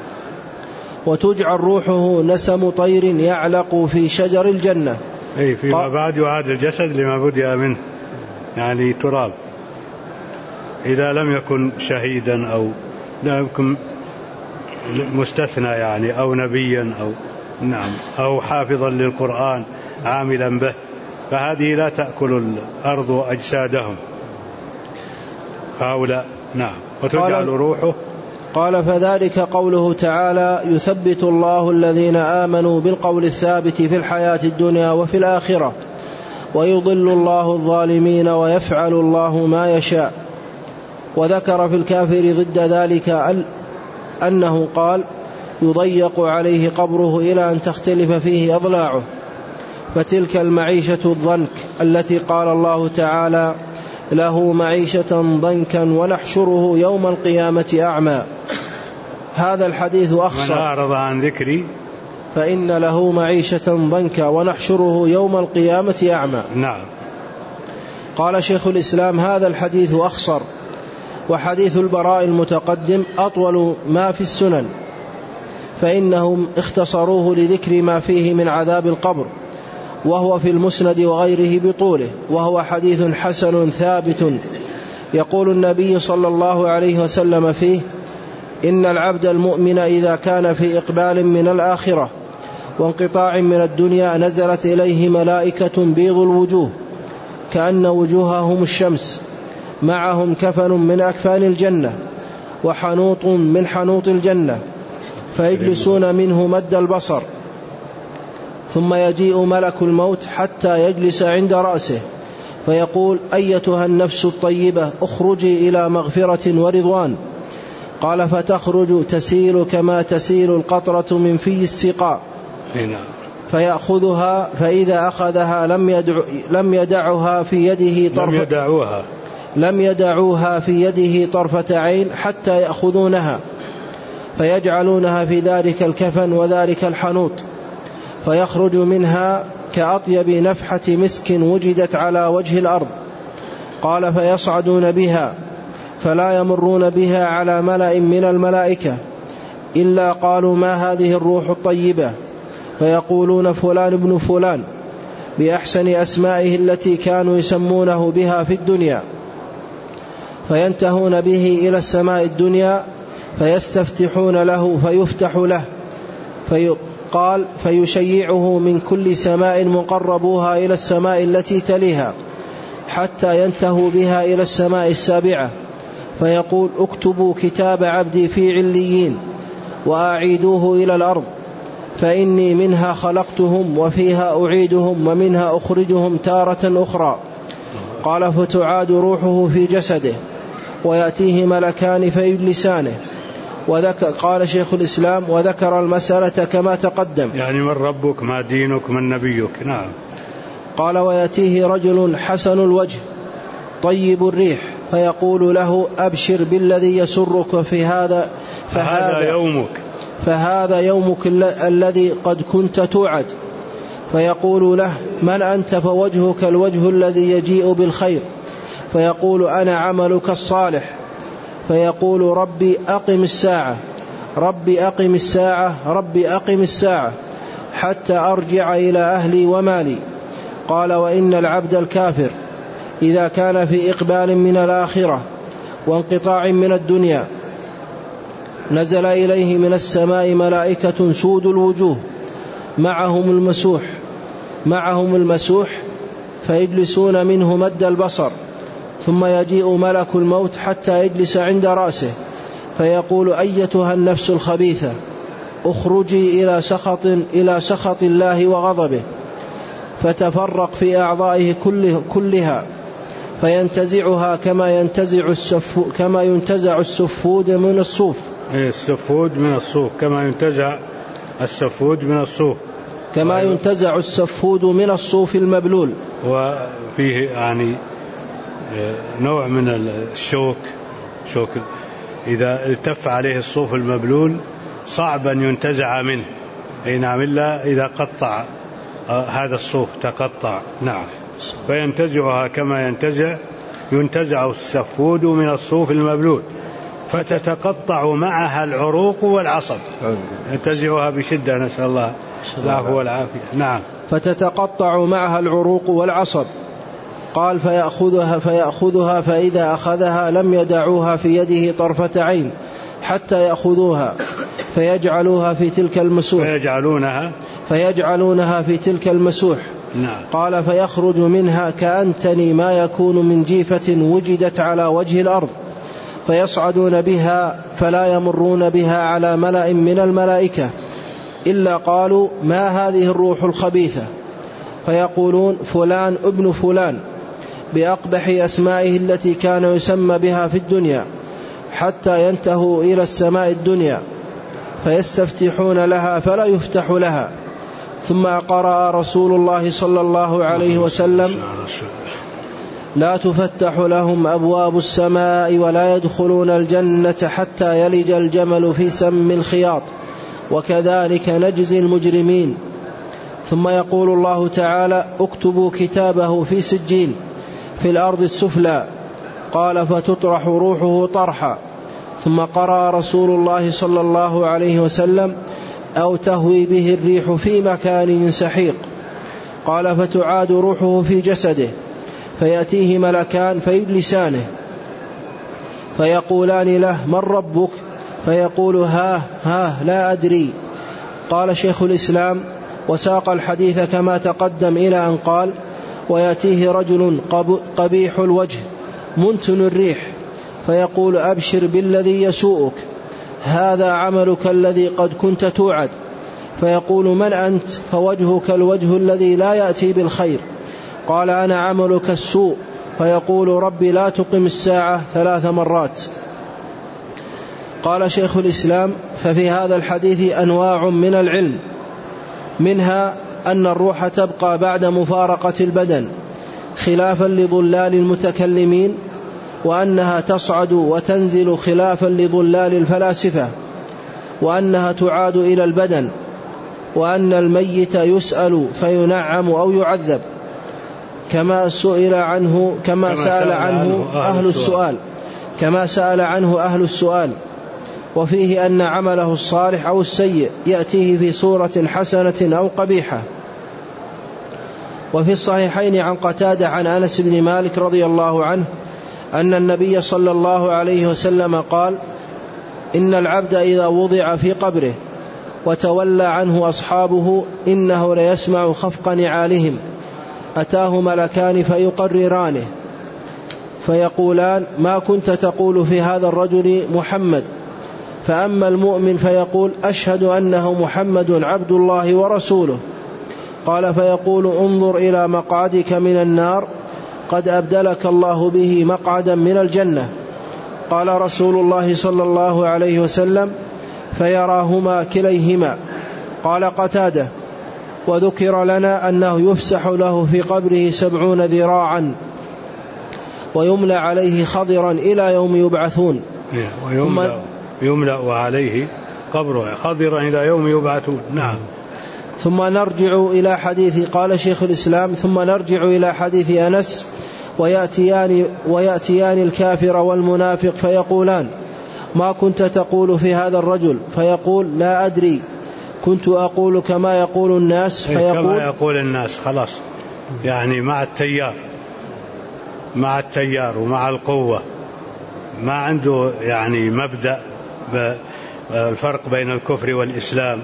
وتجعل روحه نسم طير يعلق في شجر الجنة. أي فيما بعد يعاد الجسد لما بدأ منه، يعني تراب، إذا لم يكن شهيدا أو لم يكن مستثنى يعني أو نبيا أو نعم أو حافظا للقرآن عاملا به، فهذه لا تأكل الأرض أجسادهم هؤلاء. نعم. وتجعل روحه. قال فذلك قوله تعالى يثبت الله الذين آمنوا بالقول الثابت في الحياة الدنيا وفي الآخرة ويضل الله الظالمين ويفعل الله ما يشاء. وذكر في الكافر ضد ذلك أنه قال يضيق عليه قبره إلى أن تختلف فيه أضلاعه، فتلك المعيشة الضنك التي قال الله تعالى له معيشة ضنكا ونحشره يوم القيامة أعمى. هذا الحديث أخصر. من أعرض عن ذكري فإن له معيشة ضنكا ونحشره يوم القيامة أعمى. نعم. قال شيخ الإسلام: هذا الحديث أخصر، وحديث البراء المتقدم أطول ما في السنن، فإنهم اختصروه لذكر ما فيه من عذاب القبر، وهو في المسند وغيره بطوله، وهو حديث حسن ثابت. يقول النبي صلى الله عليه وسلم فيه: إن العبد المؤمن إذا كان في إقبال من الآخرة وانقطاع من الدنيا نزلت إليه ملائكة بيض الوجوه كأن وجوههم الشمس، معهم كفن من أكفان الجنة وحنوط من حنوط الجنة، فيجلسون منه مد البصر، ثم يجيء ملك الموت حتى يجلس عند رأسه فيقول: أيتها النفس الطيبة اخرجي إلى مغفرة ورضوان. قال: فتخرج تسيل كما تسيل القطرة من في السقاء، فيأخذها، فإذا أخذها لم يدعوها في يده طرفة عين حتى يأخذونها، فيجعلونها في ذلك الكفن وذلك الحنوط، فيخرج منها كأطيب نفحة مسك وجدت على وجه الأرض. قال: فيصعدون بها فلا يمرون بها على ملأ من الملائكة إلا قالوا: ما هذه الروح الطيبة؟ فيقولون: فلان ابن فلان، بأحسن أسمائه التي كانوا يسمونه بها في الدنيا. فينتهون به إلى السماء الدنيا فيستفتحون له فيفتح له، قال: فيشيعه من كل سماء مقربوها إلى السماء التي تليها حتى ينتهوا بها إلى السماء السابعة، فيقول: اكتبوا كتاب عبدي في عليين وأعيدوه إلى الأرض، فإني منها خلقتهم وفيها أعيدهم ومنها أخرجهم تارة أخرى. قال: فتعاد روحه في جسده ويأتيه ملكان فيجلسانه. قال شيخ الإسلام: وذكر المسألة كما تقدم. يعني من ربك، ما دينك، من نبيك. نعم. قال: ويأتيه رجل حسن الوجه طيب الريح فيقول له: أبشر بالذي يسرك في هذا، فهذا يومك الذي قد كنت توعد. فيقول له: من أنت؟ فوجهك الوجه الذي يجيء بالخير. فيقول: أنا عملك الصالح. فيقول: ربي أقم الساعة، ربي أقم الساعة، ربي أقم الساعة، حتى أرجع إلى أهلي ومالي. قال: وإن العبد الكافر إذا كان في إقبال من الآخرة وانقطاع من الدنيا نزل إليه من السماء ملائكة سود الوجوه معهم المسوح فيجلسون منه مد البصر، ثم يجيء ملك الموت حتى يجلس عند رأسه فيقول: أيتها النفس الخبيثة اخرجي إلى سخط الله وغضبه، فتفرق في أعضائه كلها فينتزعها كما ينتزع السفود من الصوف. السفود من الصوف، كما ينتزع السفود من الصوف، كما ينتزع السفود من الصوف المبلول. وفيه يعني نوع من الشوك، إذا التف عليه الصوف المبلول صعب أن ينتزع منه، أي نعم، إلا إذا قطع هذا الصوف تقطع. نعم. فينتزعها كما ينتزع السفود من الصوف المبلول، فتتقطع معها العروق والعصب. ينتزعها بشدة، نسأل الله العفو والعافية. نعم. فتتقطع معها العروق والعصب. قال: فيأخذها فإذا أخذها لم يدعوها في يده طرفة عين حتى يأخذوها فيجعلونها في تلك المسوح. نعم. قال: فيخرج منها كأنتني ما يكون من جيفة وجدت على وجه الأرض، فيصعدون بها فلا يمرون بها على ملأ من الملائكة إلا قالوا: ما هذه الروح الخبيثة؟ فيقولون: فلان ابن فلان، بأقبح أسمائه التي كان يسمى بها في الدنيا، حتى ينتهوا إلى السماء الدنيا فيستفتحون لها فلا يفتح لها. ثم قرأ رسول الله صلى الله عليه وسلم: لا تفتح لهم أبواب السماء ولا يدخلون الجنة حتى يلج الجمل في سم الخياط، وكذلك نجزي المجرمين. ثم يقول الله تعالى: اكتبوا كتابه في سجين، في الأرض السفلى. قال: فتطرح روحه طرحا. ثم قرأ رسول الله صلى الله عليه وسلم: أو تهوي به الريح في مكان سحيق. قال: فتعاد روحه في جسده، فيأتيه ملكان فيجلسانه فيقولان له: من ربك؟ فيقول: ها لا أدري. قال شيخ الإسلام وساق الحديث كما تقدم إلى أن قال: ويأتيه رجل قبيح الوجه منتن الريح فيقول: أبشر بالذي يسوءك، هذا عملك الذي قد كنت توعد. فيقول: من أنت؟ فوجهك الوجه الذي لا يأتي بالخير. قال: أنا عملك السوء. فيقول: ربي لا تقم الساعة 3 مرات. قال شيخ الإسلام: ففي هذا الحديث أنواع من العلم، منها أن الروح تبقى بعد مفارقة البدن خلافا لضلال المتكلمين، وأنها تصعد وتنزل خلافا لضلال الفلاسفة، وأنها تعاد إلى البدن، وأن الميت يسأل فينعم أو يعذب كما سأل عنه أهل السؤال. وفيه أن عمله الصالح أو السيء يأتيه في صورة حسنة أو قبيحة. وفي الصحيحين عن قتادة عن أنس بن مالك رضي الله عنه أن النبي صلى الله عليه وسلم قال: إن العبد إذا وضع في قبره وتولى عنه أصحابه إنه ليسمع خفق نعالهم، أتاه ملكان فيقررانه فيقولان: ما كنت تقول في هذا الرجل محمد؟ فأما المؤمن فيقول: أشهد أنه محمد عبد الله ورسوله. قال: فيقول: انظر إلى مقعدك من النار، قد أبدلك الله به مقعدا من الجنة. قال رسول الله صلى الله عليه وسلم: فيراهما كليهما. قال قتادة: وذكر لنا أنه يفسح له في قبره 70 ذراعا ويملأ عليه خضرا إلى يوم يبعثون. يملأ عليه قبره خضرا إلى يوم يبعثون. نعم. ثم نرجع إلى حديث، قال شيخ الإسلام: ثم نرجع إلى حديث أنس: ويأتيان الكافر والمنافق فيقولان: ما كنت تقول في هذا الرجل؟ فيقول: لا أدري، كنت أقول كما يقول الناس. كما يقول الناس، خلاص، يعني مع التيار ومع القوة، ما عنده يعني مبدأ الفرق بين الكفر والإسلام.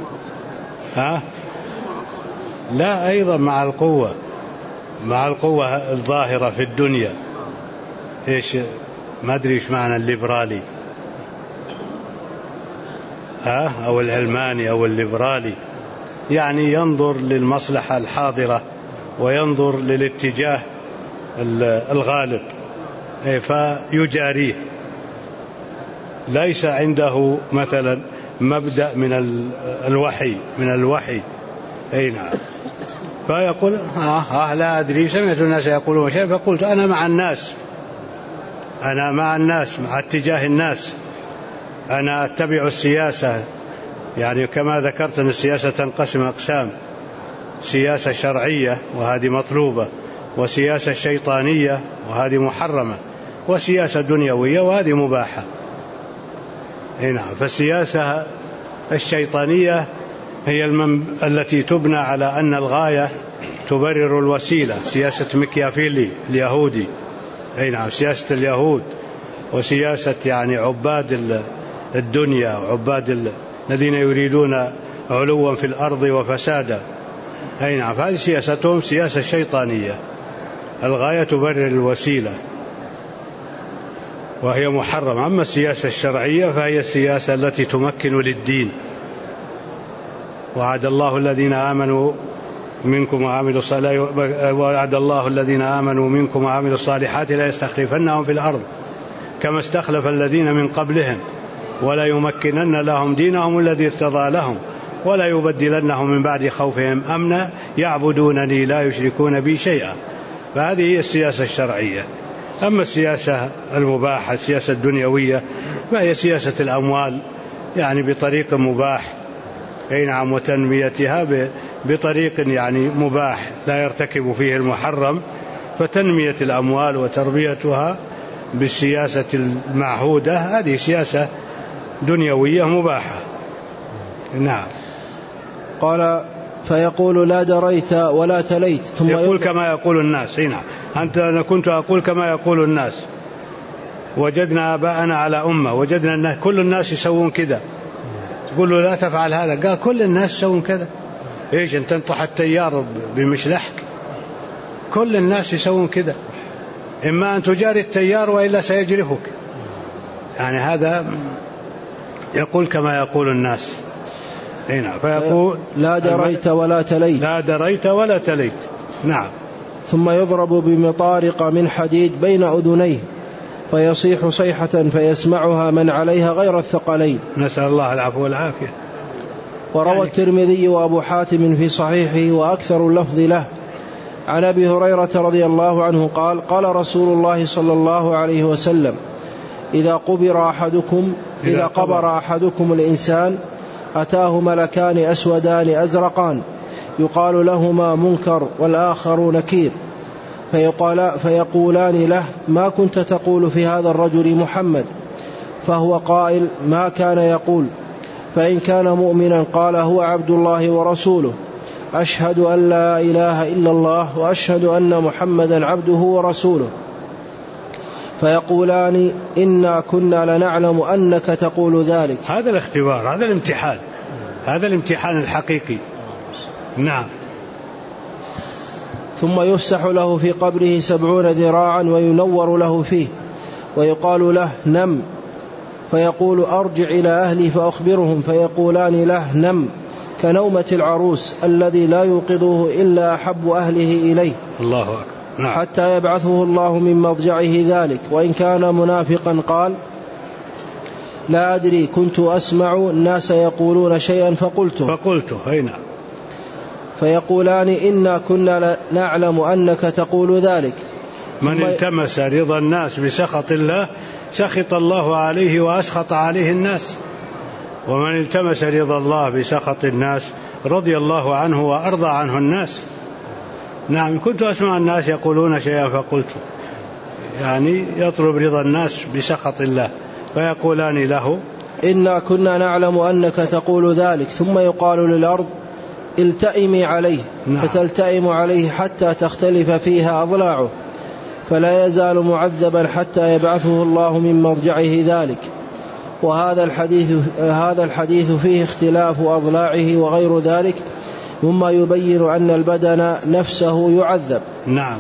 لا، أيضا مع القوة الظاهرة في الدنيا. إيش ما أدري إيش معنى الليبرالي أو العلماني أو الليبرالي، يعني ينظر للمصلحة الحاضرة وينظر للاتجاه الغالب فيجاريه، ليس عنده مثلا مبدأ من الوحي. أي نعم. فيقول: لا أدري، سمعت الناس يقولون شيء فقلت أنا مع الناس، مع اتجاه الناس، أنا أتبع السياسة. يعني كما ذكرت أن السياسة تنقسم أقسام: سياسة شرعية وهذه مطلوبة، وسياسة شيطانية وهذه محرمة، وسياسة دنيوية وهذه مباحة. نعم. فالسياسة الشيطانية هي التي تبنى على أن الغاية تبرر الوسيلة، سياسة ميكيافيلي اليهودي. نعم، سياسة اليهود، وسياسة يعني عباد الدنيا وعباد الذين يريدون علوا في الأرض وفسادا. نعم، فهذه سياستهم سياسة شيطانية، الغاية تبرر الوسيلة وهي محرمة. أما السياسة الشرعية فهي السياسة التي تمكن للدين. وعد الله الذين آمنوا منكم وعملوا الصالحات لا يستخلفنهم في الأرض كما استخلف الذين من قبلهم ولا يمكنن لهم دينهم الذي ارتضى لهم ولا يبدلنهم من بعد خوفهم أمنا يعبدونني لا يشركون بي شيئا. فهذه هي السياسة الشرعية. أما السياسة المباحة، السياسة الدنيوية، فهي سياسة الأموال، يعني بطريق مباح. نعم، وتنميتها بطريق يعني مباح لا يرتكب فيه المحرم، فتنمية الأموال وتربيتها بالسياسة المعهودة هذه سياسة دنيوية مباحة. نعم. قال فيقول لا دريت ولا تليت ثم يقول كما يقول الناس. نعم. أنا كنت أقول كما يقول الناس، وجدنا آباءنا على أمة، وجدنا الناس كل الناس يسوون كذا، تقول له لا تفعل هذا، قال كل الناس يسوون كذا. إيش أنت تنطح التيار بمشلحك؟ كل الناس يسوون كذا، إما أن تجاري التيار وإلا سيجرفك. يعني هذا يقول كما يقول الناس. نعم. فيقول لا دريت ولا تليت. لا دريت ولا تليت. نعم. ثم يضرب بمطارق من حديد بين أذنيه فيصيح صيحة فيسمعها من عليها غير الثقلين. نسأل الله العفو والعافية. وروى الترمذي وأبو حاتم في صحيحه وأكثر اللفظ له عن أبي هريرة رضي الله عنه قال قال رسول الله صلى الله عليه وسلم إذا قبر أحدكم الإنسان أتاه ملكان أسودان أزرقان يقال لهما منكر والآخر نكير فيقولان له ما كنت تقول في هذا الرجل محمد؟ فهو قائل ما كان يقول، فإن كان مؤمنا قال هو عبد الله ورسوله أشهد أن لا إله إلا الله وأشهد أن محمدا عبده ورسوله. فيقولان إنا كنا لنعلم أنك تقول ذلك. هذا الاختبار، هذا الامتحان، هذا الامتحان الحقيقي. نعم. ثم يفسح له في قبره 70 ذراعا وينور له فيه ويقال له نم، فيقول أرجع إلى أهلي فأخبرهم، فيقولان له نم كنومة العروس الذي لا يوقظه إلا أحب أهله إليه. الله أكبر. نعم. حتى يبعثه الله من مضجعه ذلك. وإن كان منافقا قال لا أدري كنت أسمع الناس يقولون شيئا فقلته. هنا. فيقولان إنا كنا نعلم أنك تقول ذلك. من التمس رضا الناس بسخط الله سخط الله عليه وأسخط عليه الناس، ومن التمس رضا الله بسخط الناس رضي الله عنه وأرضى عنه الناس. نعم. كنت أسمع الناس يقولون شيئا فقلت، يعني يطلب رضا الناس بسخط الله. فيقولان له إنا كنا نعلم أنك تقول ذلك. ثم يقال للأرض التئمي عليه. نعم. فتلتئم عليه حتى تختلف فيها أضلاعه، فلا يزال معذبا حتى يبعثه الله من مرجعه ذلك. وهذا الحديث فيه اختلاف أضلاعه وغير ذلك مما يبين أن البدن نفسه يعذب. نعم.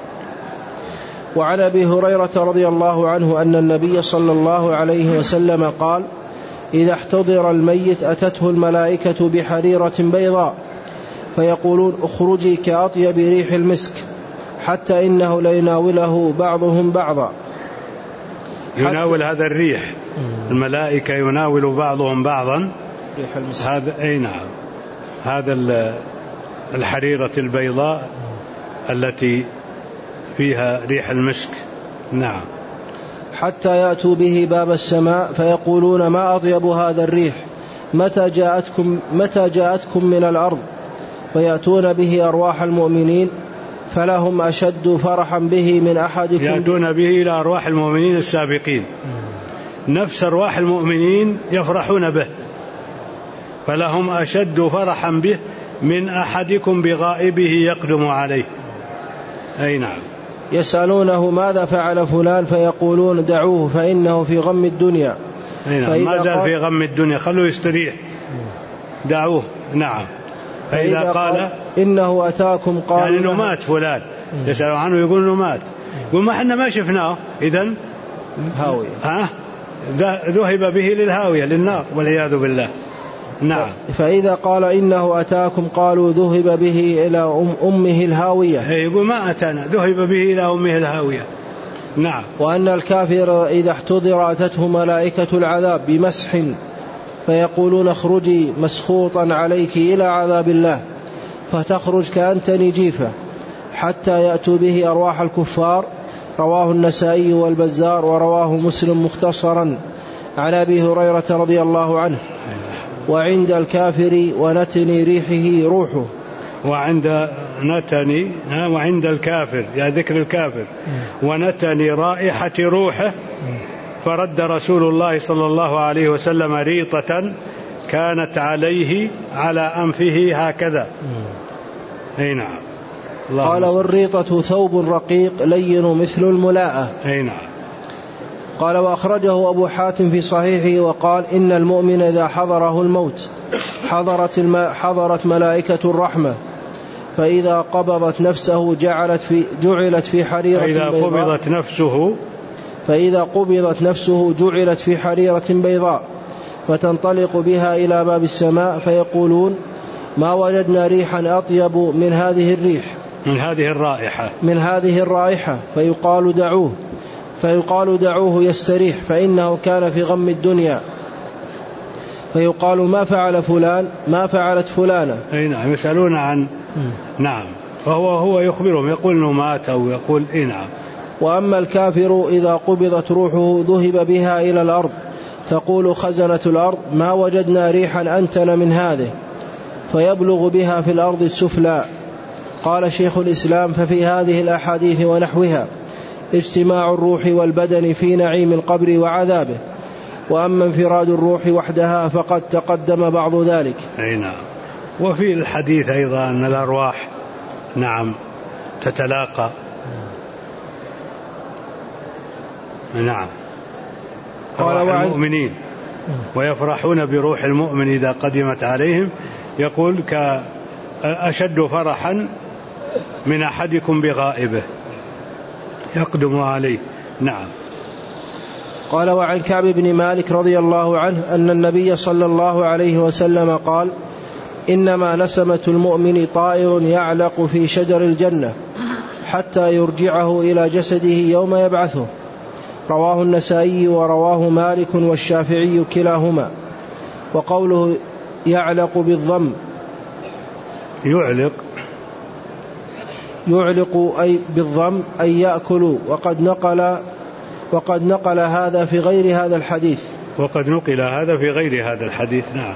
وعن أبي هريرة رضي الله عنه أن النبي صلى الله عليه وسلم قال إذا احتضر الميت أتته الملائكة بحريرة بيضاء فيقولون اخرجي كأطيب ريح المسك، حتى إنه ليناوله بعضهم بعضا. يناول هذا الريح، الملائكة يناول بعضهم بعضا ريح المسك. هذا أي نعم، هذا الحريرة البيضاء التي فيها ريح المسك. نعم. حتى يأتوا به باب السماء فيقولون ما أطيب هذا الريح، متى جاءتكم من الأرض؟ فيأتون به أرواح المؤمنين فلهم أشد فرحا به من أحدكم. يأتون به إلى أرواح المؤمنين السابقين، نفس أرواح المؤمنين يفرحون به، فلهم أشد فرحا به من أحدكم بغائبه يقدم عليه. أي نعم. يسألونه ماذا فعل فلان فيقولون دعوه فإنه في غم الدنيا. أي نعم. ما زال في غم الدنيا، خلوه يستريح، دعوه. نعم. فإذا قال إنه أتاكم قال يعني إنه مات فلان، يسأل عنه يقول إنه مات، يقول ما حنا ما شفناه، إذن هاوية، ذهب به للهاوية للنار والعياذ بالله. نعم. فإذا قال إنه أتاكم قالوا ذهب به إلى أمه الهاوية. يقول ما أتانا، ذهب به إلى أمه الهاوية. نعم. وأن الكافر إذا احتضر أتته ملائكة العذاب بمسح فيقولون اخرجي مسخوطا عليك إلى عذاب الله، فتخرج كأنتني جيفة حتى يأتوا به أرواح الكفار. رواه النسائي والبزار ورواه مسلم مختصرا عن أبي هريرة رضي الله عنه. وعند الكافر ونتن ريحه روحه، وعند نتني وعند الكافر، يا ذكر الكافر ونتني رائحة روحه، فرد رسول الله صلى الله عليه وسلم ريطة كانت عليه على أنفه هكذا. أي نعم. قال والريطة ثوب رقيق لين مثل الملاءة. أي نعم. قال وأخرجه أبو حاتم في صحيحه وقال إن المؤمن إذا حضره الموت حضرت ملائكة الرحمة، فإذا قبضت نفسه جعلت في حريرة بيضاء. فإذا قبضت نفسه جعلت في حريرة بيضاء، فتنطلق بها إلى باب السماء، فيقولون ما وجدنا ريحا أطيب من هذه الرائحة فيقال دعوه يستريح فإنه كان في غم الدنيا. فيقال ما فعلت فلانة. أي نعم. يسألون عن نعم، فهو يخبرهم، يقول إنه مات أو يقول إيه نعم. وأما الكافر إذا قبضت روحه ذهب بها إلى الأرض، تقول خزنة الأرض ما وجدنا ريحا أنتن من هذه، فيبلغ بها في الأرض السفلى. قال شيخ الإسلام ففي هذه الأحاديث ونحوها اجتماع الروح والبدن في نعيم القبر وعذابه، وأما انفراد الروح وحدها فقد تقدم بعض ذلك. أي نعم. وفي الحديث أيضا أن الأرواح نعم تتلاقى. نعم. قال المؤمنين ويفرحون بروح المؤمن إذا قدمت عليهم، يقول أشد فرحا من أحدكم بغائبه يقدم عليه. نعم. قال وعن كعب بن مالك رضي الله عنه أن النبي صلى الله عليه وسلم قال إنما نسمة المؤمن طائر يعلق في شجر الجنة حتى يرجعه إلى جسده يوم يبعثه. رواه النسائي ورواه مالك والشافعي كلاهما. وقوله يعلق بالضم يعلق أي بالضم أي يأكل، وقد نقل هذا في غير هذا الحديث. نعم.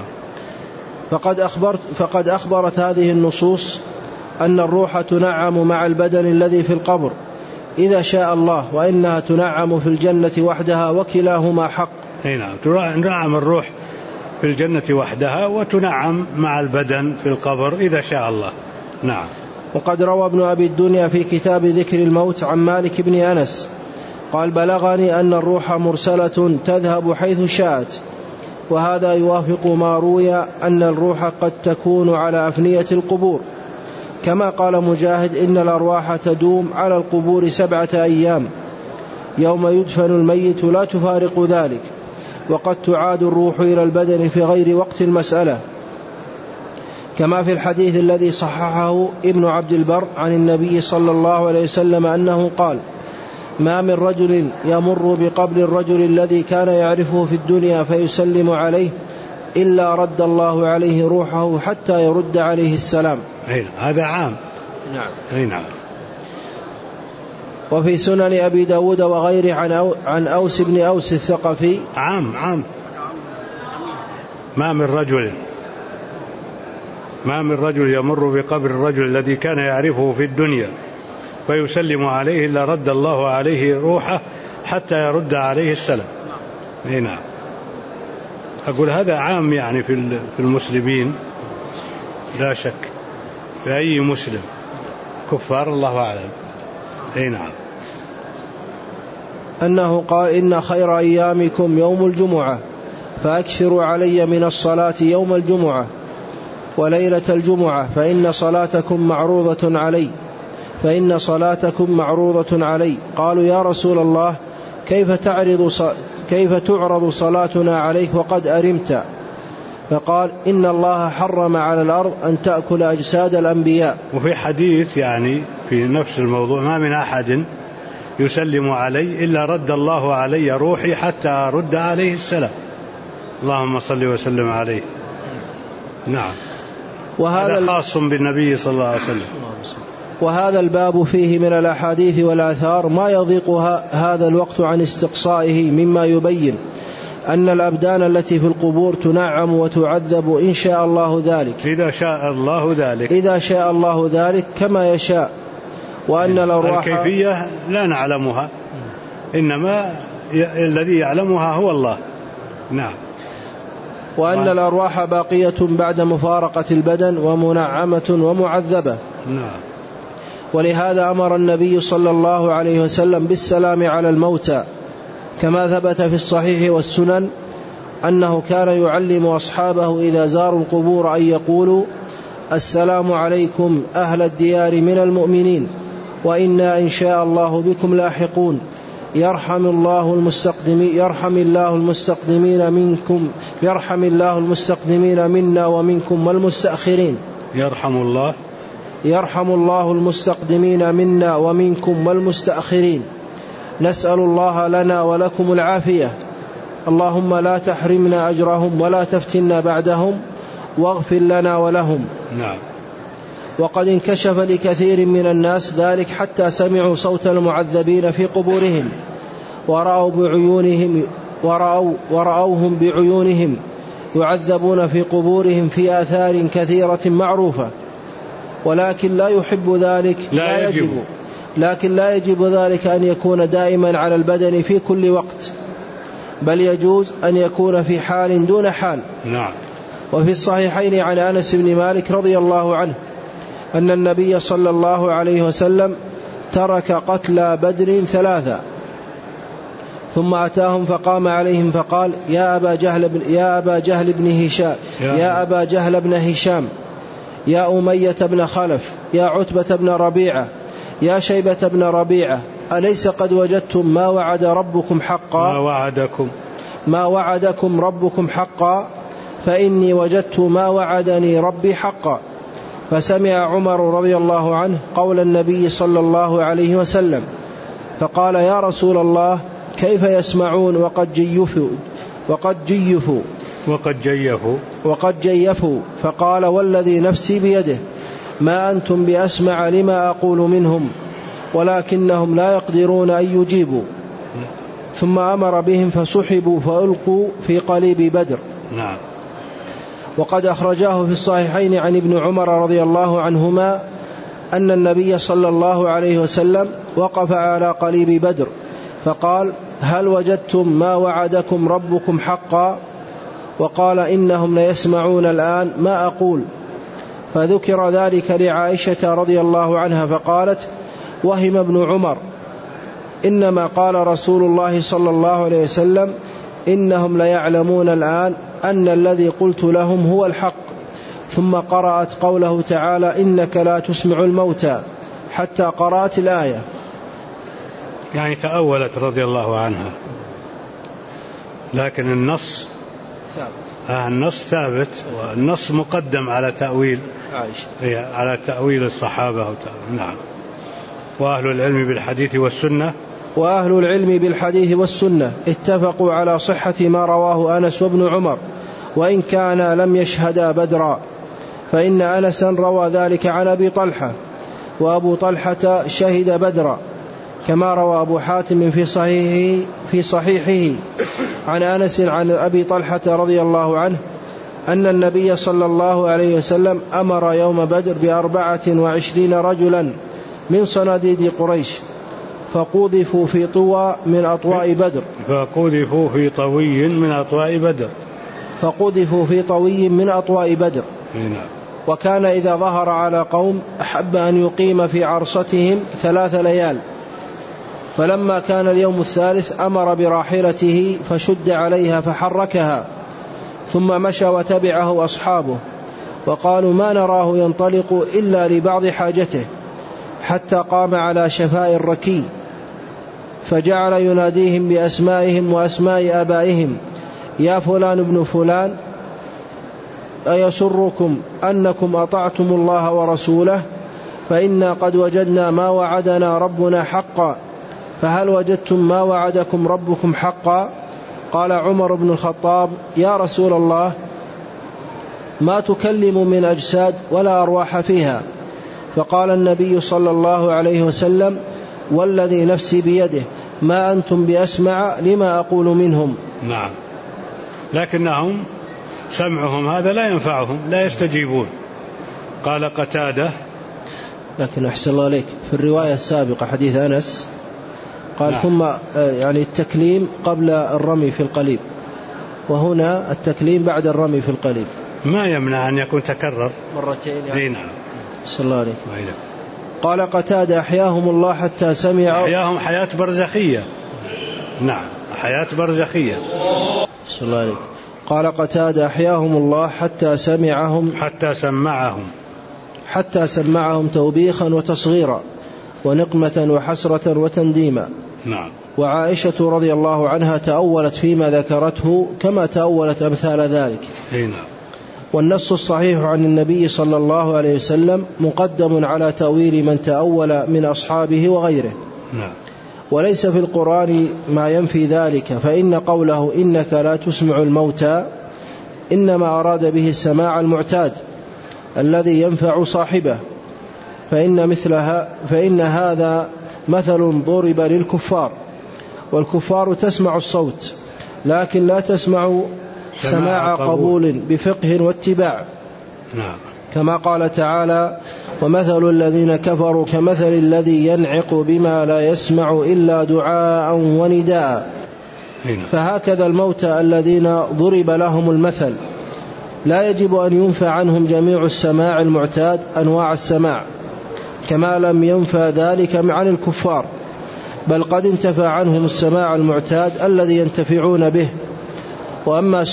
فقد أخبرت هذه النصوص أن الروح تنعم مع البدن الذي في القبر إذا شاء الله، وإنها تنعم في الجنة وحدها، وكلاهما حق. نعم. تنعم الروح في الجنة وحدها، وتنعم مع البدن في القبر إذا شاء الله. نعم. وقد روى ابن أبي الدنيا في كتاب ذكر الموت عن مالك بن أنس قال بلغني أن الروح مرسلة تذهب حيث شاءت، وهذا يوافق ما روي أن الروح قد تكون على أفنية القبور، كما قال مجاهد إن الأرواح تدوم على القبور 7 أيام، يوم يدفن الميت لا تفارق ذلك، وقد تعاد الروح إلى البدن في غير وقت المسألة، كما في الحديث الذي صححه ابن عبد البر عن النبي صلى الله عليه وسلم أنه قال ما من رجل يمر بقبر الرجل الذي كان يعرفه في الدنيا فيسلم عليه إلا رد الله عليه روحه حتى يرد عليه السلام. هذا عام. نعم. نعم. وفي سنن أبي داود وغيره عن أوس بن أوس الثقفي عام ما من رجل يمر بقبر الرجل الذي كان يعرفه في الدنيا فيسلم عليه إلا رد الله عليه روحه حتى يرد عليه السلام. نعم. أقول هذا عام يعني في المسلمين لا شك، في أي مسلم، كفار الله أعلم. نعم. أنه قال إن خير أيامكم يوم الجمعة فأكثروا علي من الصلاة يوم الجمعة وليلة الجمعة فإن صلاتكم معروضة علي. قالوا يا رسول الله كيف تعرض صلاتنا عليك وقد أرمت؟ فقال إن الله حرم على الأرض أن تأكل أجساد الأنبياء. وفي حديث يعني في نفس الموضوع ما من أحد يسلم علي إلا رد الله علي روحي حتى أرد عليه السلام. اللهم صل وسلم عليه. نعم. وهذا خاص بالنبي صلى الله عليه وسلم. وهذا الباب فيه من الأحاديث والآثار ما يضيق هذا الوقت عن استقصائه، مما يبين أن الأبدان التي في القبور تنعم وتعذب إن شاء الله ذلك، إذا شاء الله ذلك كما يشاء، وأن الأرواح الكيفية لا نعلمها، إنما الذي يعلمها هو الله. نعم. وأن الأرواح باقية بعد مفارقة البدن ومنعمة ومعذبة. نعم. ولهذا أمر النبي صلى الله عليه وسلم بالسلام على الموتى، كما ثبت في الصحيح والسنن أنه كان يعلم أصحابه إذا زاروا القبور أن يقولوا: السلام عليكم أهل الديار من المؤمنين، وإنا إن شاء الله بكم لاحقون، يرحم الله المستقدمين منا ومنكم والمستأخرين. يرحم الله المستقدمين منا ومنكم والمستأخرين. نسأل الله لنا ولكم العافية، اللهم لا تحرمنا أجرهم ولا تفتنا بعدهم، واغفر لنا ولهم. نعم. وقد انكشف لكثير من الناس ذلك حتى سمعوا صوت المعذبين في قبورهم ورأوهم بعيونهم يعذبون في قبورهم في آثار كثيرة معروفة، ولكن لا يجب ذلك أن يكون دائما على البدن في كل وقت، بل يجوز أن يكون في حال دون حال. نعم. وفي الصحيحين عن أنس بن مالك رضي الله عنه أن النبي صلى الله عليه وسلم ترك قتلى بدر 3، ثم أتاهم فقام عليهم فقال: يا أبا جهل بن هشام، يا أمية بن خلف، يا عتبة بن ربيعة، يا شيبة بن ربيعة، أليس قد وجدتم ما وعدكم ربكم حقا؟ فإني وجدت ما وعدني ربي حقا. فسمع عمر رضي الله عنه قول النبي صلى الله عليه وسلم، فقال: يا رسول الله، كيف يسمعون وقد جيفوا؟ فقال: والذي نفسي بيده، ما أنتم بأسمع لما أقول منهم، ولكنهم لا يقدرون أن يجيبوا. ثم أمر بهم فسحبوا فألقوا في قليب بدر. نعم. وقد أخرجاه في الصحيحين عن ابن عمر رضي الله عنهما أن النبي صلى الله عليه وسلم وقف على قليب بدر فقال: هل وجدتم ما وعدكم ربكم حقا؟ وقال: إنهم ليسمعون الآن ما أقول. فذكر ذلك لعائشة رضي الله عنها فقالت: وهم ابن عمر، إنما قال رسول الله صلى الله عليه وسلم: إنهم ليعلمون الآن أن الذي قلت لهم هو الحق. ثم قرأت قوله تعالى: إنك لا تسمع الموتى، حتى قرأت الآية. يعني تأولت رضي الله عنها، لكن النص ثابت، والنص مقدم على تأويل عائشة، على تأويل الصحابة. نعم. وأهل العلم بالحديث والسنة اتفقوا على صحة ما رواه أنس وابن عمر، وإن كان لم يشهدا بدرا، فإن أنسا روى ذلك عن أبي طلحة، وأبو طلحة شهد بدرا، كما روى أبو حاتم في صحيحه عن أنس عن أبي طلحة رضي الله عنه أن النبي صلى الله عليه وسلم أمر يوم بدر 24 رجلا من صناديد قريش فقذفوا في طوى من أطواء بدر. وكان إذا ظهر على قوم أحب أن يقيم في عرصتهم 3 ليال، فلما كان اليوم الثالث أمر براحلته فشد عليها فحركها، ثم مشى وتبعه أصحابه، وقالوا: ما نراه ينطلق إلا لبعض حاجته، حتى قام على شفاء الركي فجعل يناديهم بأسمائهم وأسماء آبائهم: يا فلان ابن فلان، أيسركم أنكم أطعتم الله ورسوله؟ فإنا قد وجدنا ما وعدنا ربنا حقا، فهل وجدتم ما وعدكم ربكم حقا؟ قال عمر بن الخطاب: يا رسول الله، ما تكلم من أجساد ولا أرواح فيها. فقال النبي صلى الله عليه وسلم: والذي نفسي بيده، ما أنتم بأسمع لما أقول منهم. نعم. لكنهم سمعهم هذا لا ينفعهم، لا يستجيبون. قال قتادة. لكن أحسن الله عليك، في الرواية السابقة حديث أنس قال نعم. ثم يعني التكليم قبل الرمي في القليب، وهنا التكليم بعد الرمي في القليب، ما يمنع أن يكون تكرر مرتين يعني. نعم. أحسن الله عليك. قال قتادة أحياهم الله حتى سمعوا، أحياهم حياة برزخية. نعم، حياة برزخية. أحسن الله عليك. قال قتادة أحياهم الله حتى سمعهم توبيخا وتصغيرا ونقمة وحسرة وتنديما. نعم. وعائشة رضي الله عنها تأولت فيما ذكرته كما تأولت أمثال ذلك. نعم. والنص الصحيح عن النبي صلى الله عليه وسلم مقدم على تأويل من تأول من أصحابه وغيره. نعم. وليس في القرآن ما ينفي ذلك، فإن قوله إنك لا تسمع الموتى إنما أراد به السماع المعتاد الذي ينفع صاحبه، فإن هذا مثل ضرب للكفار، والكفار تسمع الصوت لكن لا تسمع سماع قبول بفقه واتباع. نعم. كما قال تعالى ومثل الذين كفروا كمثل الذي ينعق بما لا يسمع إلا دعاء ونداء. فهكذا الموتى الذين ضرب لهم المثل لا يجب أن ينفى عنهم جميع السماع المعتاد أنواع السماع، كما لم ينفى ذلك عن الكفار، بل قد انتفى عنهم السماع المعتاد الذي ينتفعون به، وأما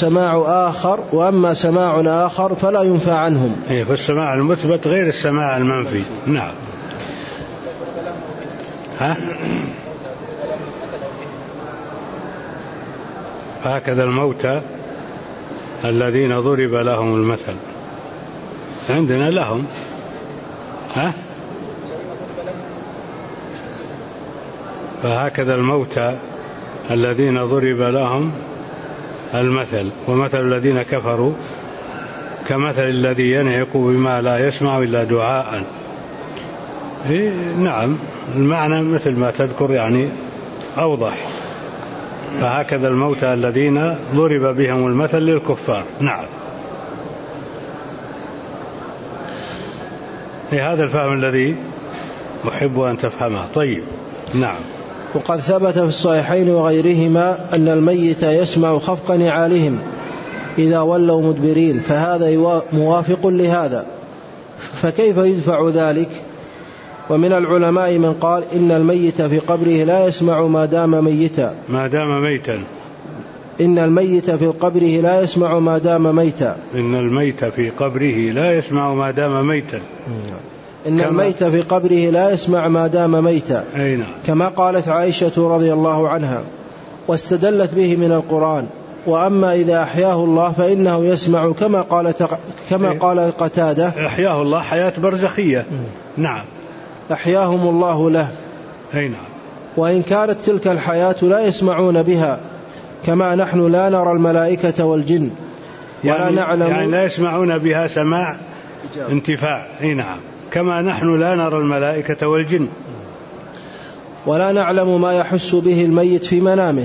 سماع آخر فلا ينفى عنهم. فالسماع المثبت غير السماع المنفي. نعم. هكذا الموتى الذين ضرب لهم المثل، عندنا لهم فهكذا الموتى الذين ضرب لهم المثل ومثل الذين كفروا كمثل الذي ينعق بما لا يسمع إلا دعاء. نعم، المعنى مثل ما تذكر يعني أوضح. فهكذا الموتى الذين ضرب بهم المثل للكفار. نعم. هذا الفهم الذي أحب أن تفهمه. طيب. نعم. وقد ثبت في الصحيحين وغيرهما أن الميت يسمع خفق نعالهم إذا ولوا مدبرين، فهذا موافق لهذا، فكيف يدفع ذلك؟ ومن العلماء من قال إن الميت في قبره لا يسمع ما دام ميتا. إن الميت في قبره لا يسمع ما دام ميتا. إن الميت في قبره لا يسمع ما دام ميتا. إن الميت في قبره لا يسمع ما دام ميتا. كما قالت عائشة رضي الله عنها، واستدلت به من القرآن. وأما إذا أحياه الله فإنه يسمع كما قال قتادة أحياه الله حياة برزخية. نعم. أحياهم الله له. نعم. وإن كانت تلك الحياة لا يسمعون بها، كما نحن لا نرى الملائكة والجن ولا نعلم، يعني لا يسمعون بها سماع انتفاع. نعم. كما نحن لا نرى الملائكة والجن ولا نعلم ما يحس به الميت في منامه،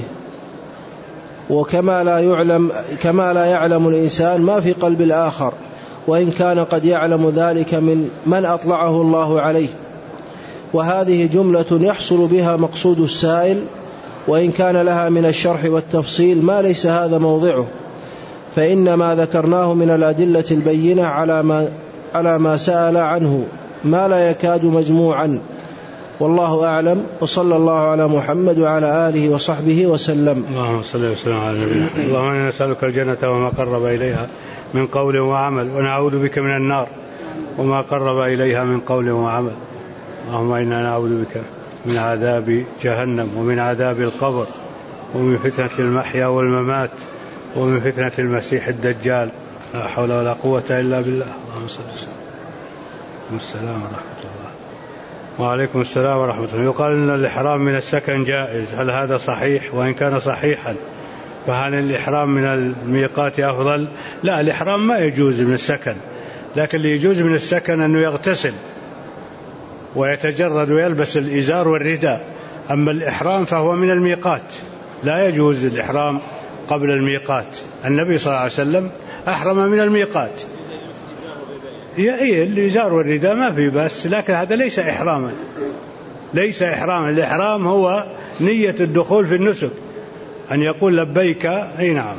وكما لا يعلم الإنسان ما في قلب الآخر، وإن كان قد يعلم ذلك من أطلعه الله عليه. وهذه جملة يحصل بها مقصود السائل، وإن كان لها من الشرح والتفصيل ما ليس هذا موضعه، فإن ما ذكرناه من الأدلة البينة على ما سأل عنه ما لا يكاد مجموعا. والله أعلم، وصلى الله على محمد وعلى آله وصحبه وسلم. اللهم صل وسلم على نبينا. اللهم إنا نسألك الجنة وما قرب إليها من قول وعمل، ونعوذ بك من النار وما قرب إليها من قول وعمل. اللهم إنا نعوذ بك من عذاب جهنم ومن عذاب القبر ومن فتنة المحيا والممات ومن فتنة المسيح الدجال. لا حول ولا قوة إلا بالله. اللهم صل وسلم. السلام ورحمة الله. وعليكم السلام ورحمة الله. يقال أن الإحرام من السكن جائز، هل هذا صحيح؟ وإن كان صحيحا فهل الإحرام من الميقات أفضل؟ لا، الإحرام ما يجوز من السكن، لكن اللي يجوز من السكن أنه يغتسل ويتجرد ويلبس الإزار والرداء. أما الإحرام فهو من الميقات، لا يجوز الإحرام قبل الميقات. النبي صلى الله عليه وسلم أحرم من الميقات. الإزار والرداء ما في بس، لكن هذا ليس إحراما، ليس إحراما. الإحرام هو نية الدخول في النسك، أن يقول لبيك. أي نعم.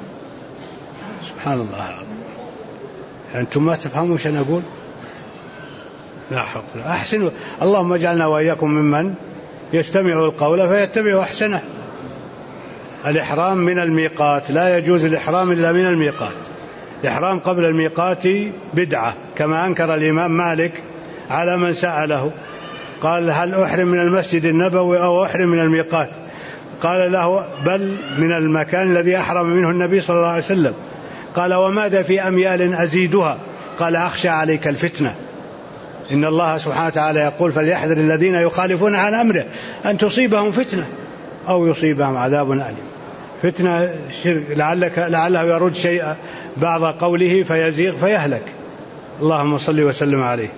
سبحان الله. أنتم ما تفهموا وش أنا أقول؟ لا حق. أحسن. اللهم اجعلنا وإياكم ممن يستمع القول فيتبع أحسنه. الإحرام من الميقات، لا يجوز الإحرام إلا من الميقات. الإحرام قبل الميقات بدعة، كما أنكر الإمام مالك على من سأله قال هل أحرم من المسجد النبوي أو أحرم من الميقات؟ قال له بل من المكان الذي أحرم منه النبي صلى الله عليه وسلم. قال وماذا في أميال أزيدها؟ قال أخشى عليك الفتنة. إن الله سبحانه وتعالى يقول فليحذر الذين يخالفون عن أمره أن تصيبهم فتنة أو يصيبهم عذاب أليم. فتنة شرك، لعله يرد شيئا بعض قوله فيزيغ فيهلك. اللهم صل وسلم عليه.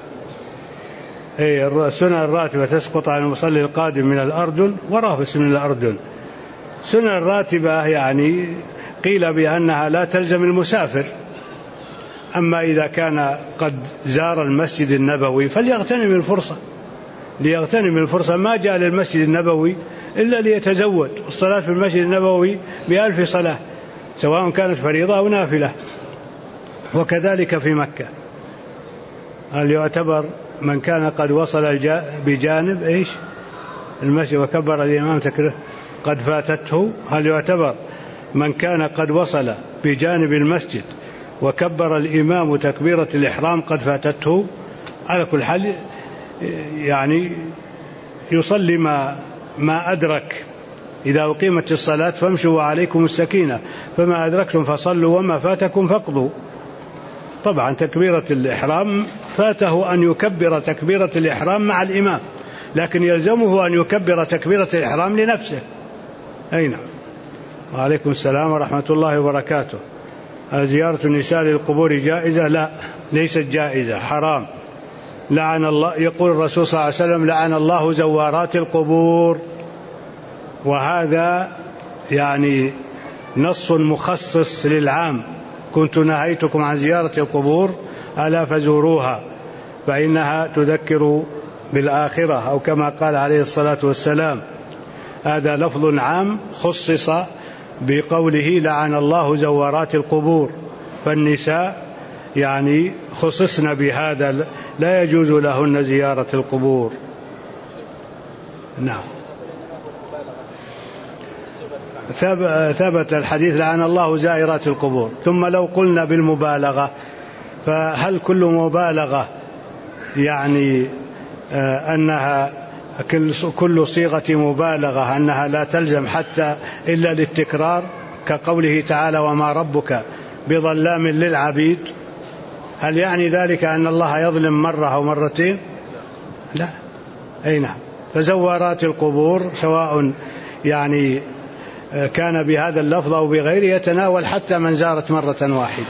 السنن الراتبة تسقط عن المصلي القادم من الأردن ورافس من الأردن. سنن الراتبة يعني قيل بأنها لا تلزم المسافر، أما إذا كان قد زار المسجد النبوي فليغتنم الفرصة، ليغتنم الفرصة. ما جاء للمسجد النبوي إلا ليتزود. الصلاة في المسجد النبوي ب1000 صلاة سواء كانت فريضة أو نافلة. وكذلك في مكة. هل يعتبر من كان قد وصل بجانب المسجد وكبر الإمام تكبيرة قد فاتته؟ هل يعتبر من كان قد وصل بجانب المسجد وكبر الإمام تكبيرة الإحرام قد فاتته؟ على كل حال يعني يصلي ما أدرك. إذا أقيمت الصلاة فامشوا وعليكم السكينة، فما أدركتم فصلوا وما فاتكم فاقضوا. طبعا تكبيرة الإحرام فاته أن يكبر تكبيرة الإحرام مع الإمام، لكن يلزمه أن يكبر تكبيرة الإحرام لنفسه. أي نعم. وعليكم السلام ورحمة الله وبركاته. زيارة النساء للقبور جائزة؟ لا، ليست جائزة، حرام. لعن الله، يقول الرسول صلى الله عليه وسلم لعن الله زوارات القبور. وهذا يعني نص مخصص للعام. كنت نهيتكم عن زيارة القبور ألا فزوروها فإنها تذكر بالآخرة، أو كما قال عليه الصلاة والسلام. هذا لفظ عام خصص بقوله لعن الله زوارات القبور، فالنساء يعني خصصن بهذا، لا يجوز لهن زيارة القبور. نعم. ثبت الحديث لعن الله زائرات القبور. ثم لو قلنا بالمبالغة، فهل كل مبالغة يعني أنها كل صيغة مبالغة أنها لا تلزم حتى إلا للتكرار، كقوله تعالى وما ربك بظلام للعبيد؟ هل يعني ذلك أن الله يظلم مرة أو مرتين؟ لا. أي نعم. فزوارات القبور سواء يعني كان بهذا اللفظ أو بغيره يتناول حتى من زارت مرة واحدة.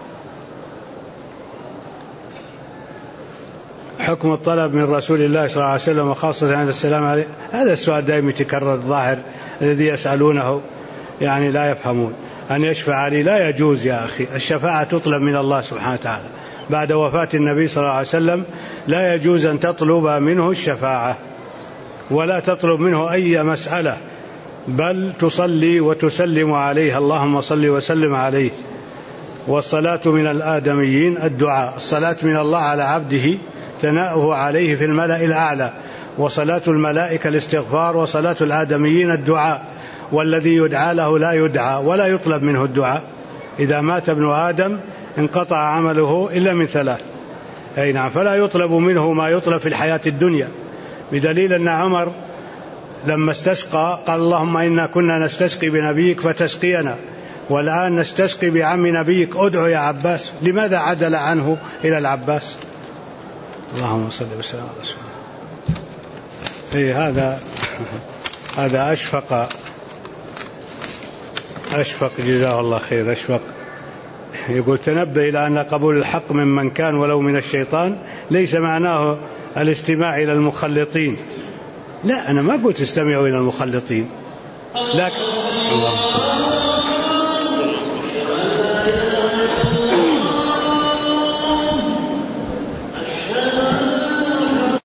حكم الطلب من رسول الله صلى الله عليه وسلم وخاصة عند السلام عليه؟ هذا السؤال دائما يتكرر الظاهر، الذي يسألونه يعني لا يفهمون. أن يشفع لي لا يجوز يا أخي. الشفاعة تطلب من الله سبحانه وتعالى. بعد وفاة النبي صلى الله عليه وسلم لا يجوز أن تطلب منه الشفاعة ولا تطلب منه أي مسألة، بل تصلي وتسلم عليه. اللهم صل وسلم عليه. والصلاة من الآدميين الدعاء. الصلاة من الله على عبده ثناؤه عليه في الملأ الأعلى، وصلاة الملائكة الاستغفار، وصلاة الآدميين الدعاء. والذي يدعى له لا يدعى ولا يطلب منه الدعاء. إذا مات ابن آدم انقطع عمله إلا من 3. أي نعم. فلا يطلب منه ما يطلب في الحياة الدنيا، بدليل أن عمر لما استسقى قال اللهم إنا كنا نستسقي بنبيك فتسقينا، والآن نستسقي بعم نبيك ادعو يا عباس. لماذا عدل عنه إلى العباس؟ اللهم صل وسلم على رسول الله. هذا أشفق جزاه الله خير. أشفق يقول تنبه إلى أن قبول الحق ممن كان ولو من الشيطان ليس معناه الاستماع إلى المخلطين. لا، أنا ما قلت استمعوا إلى المخلطين، لكن اللهم صل وسلم.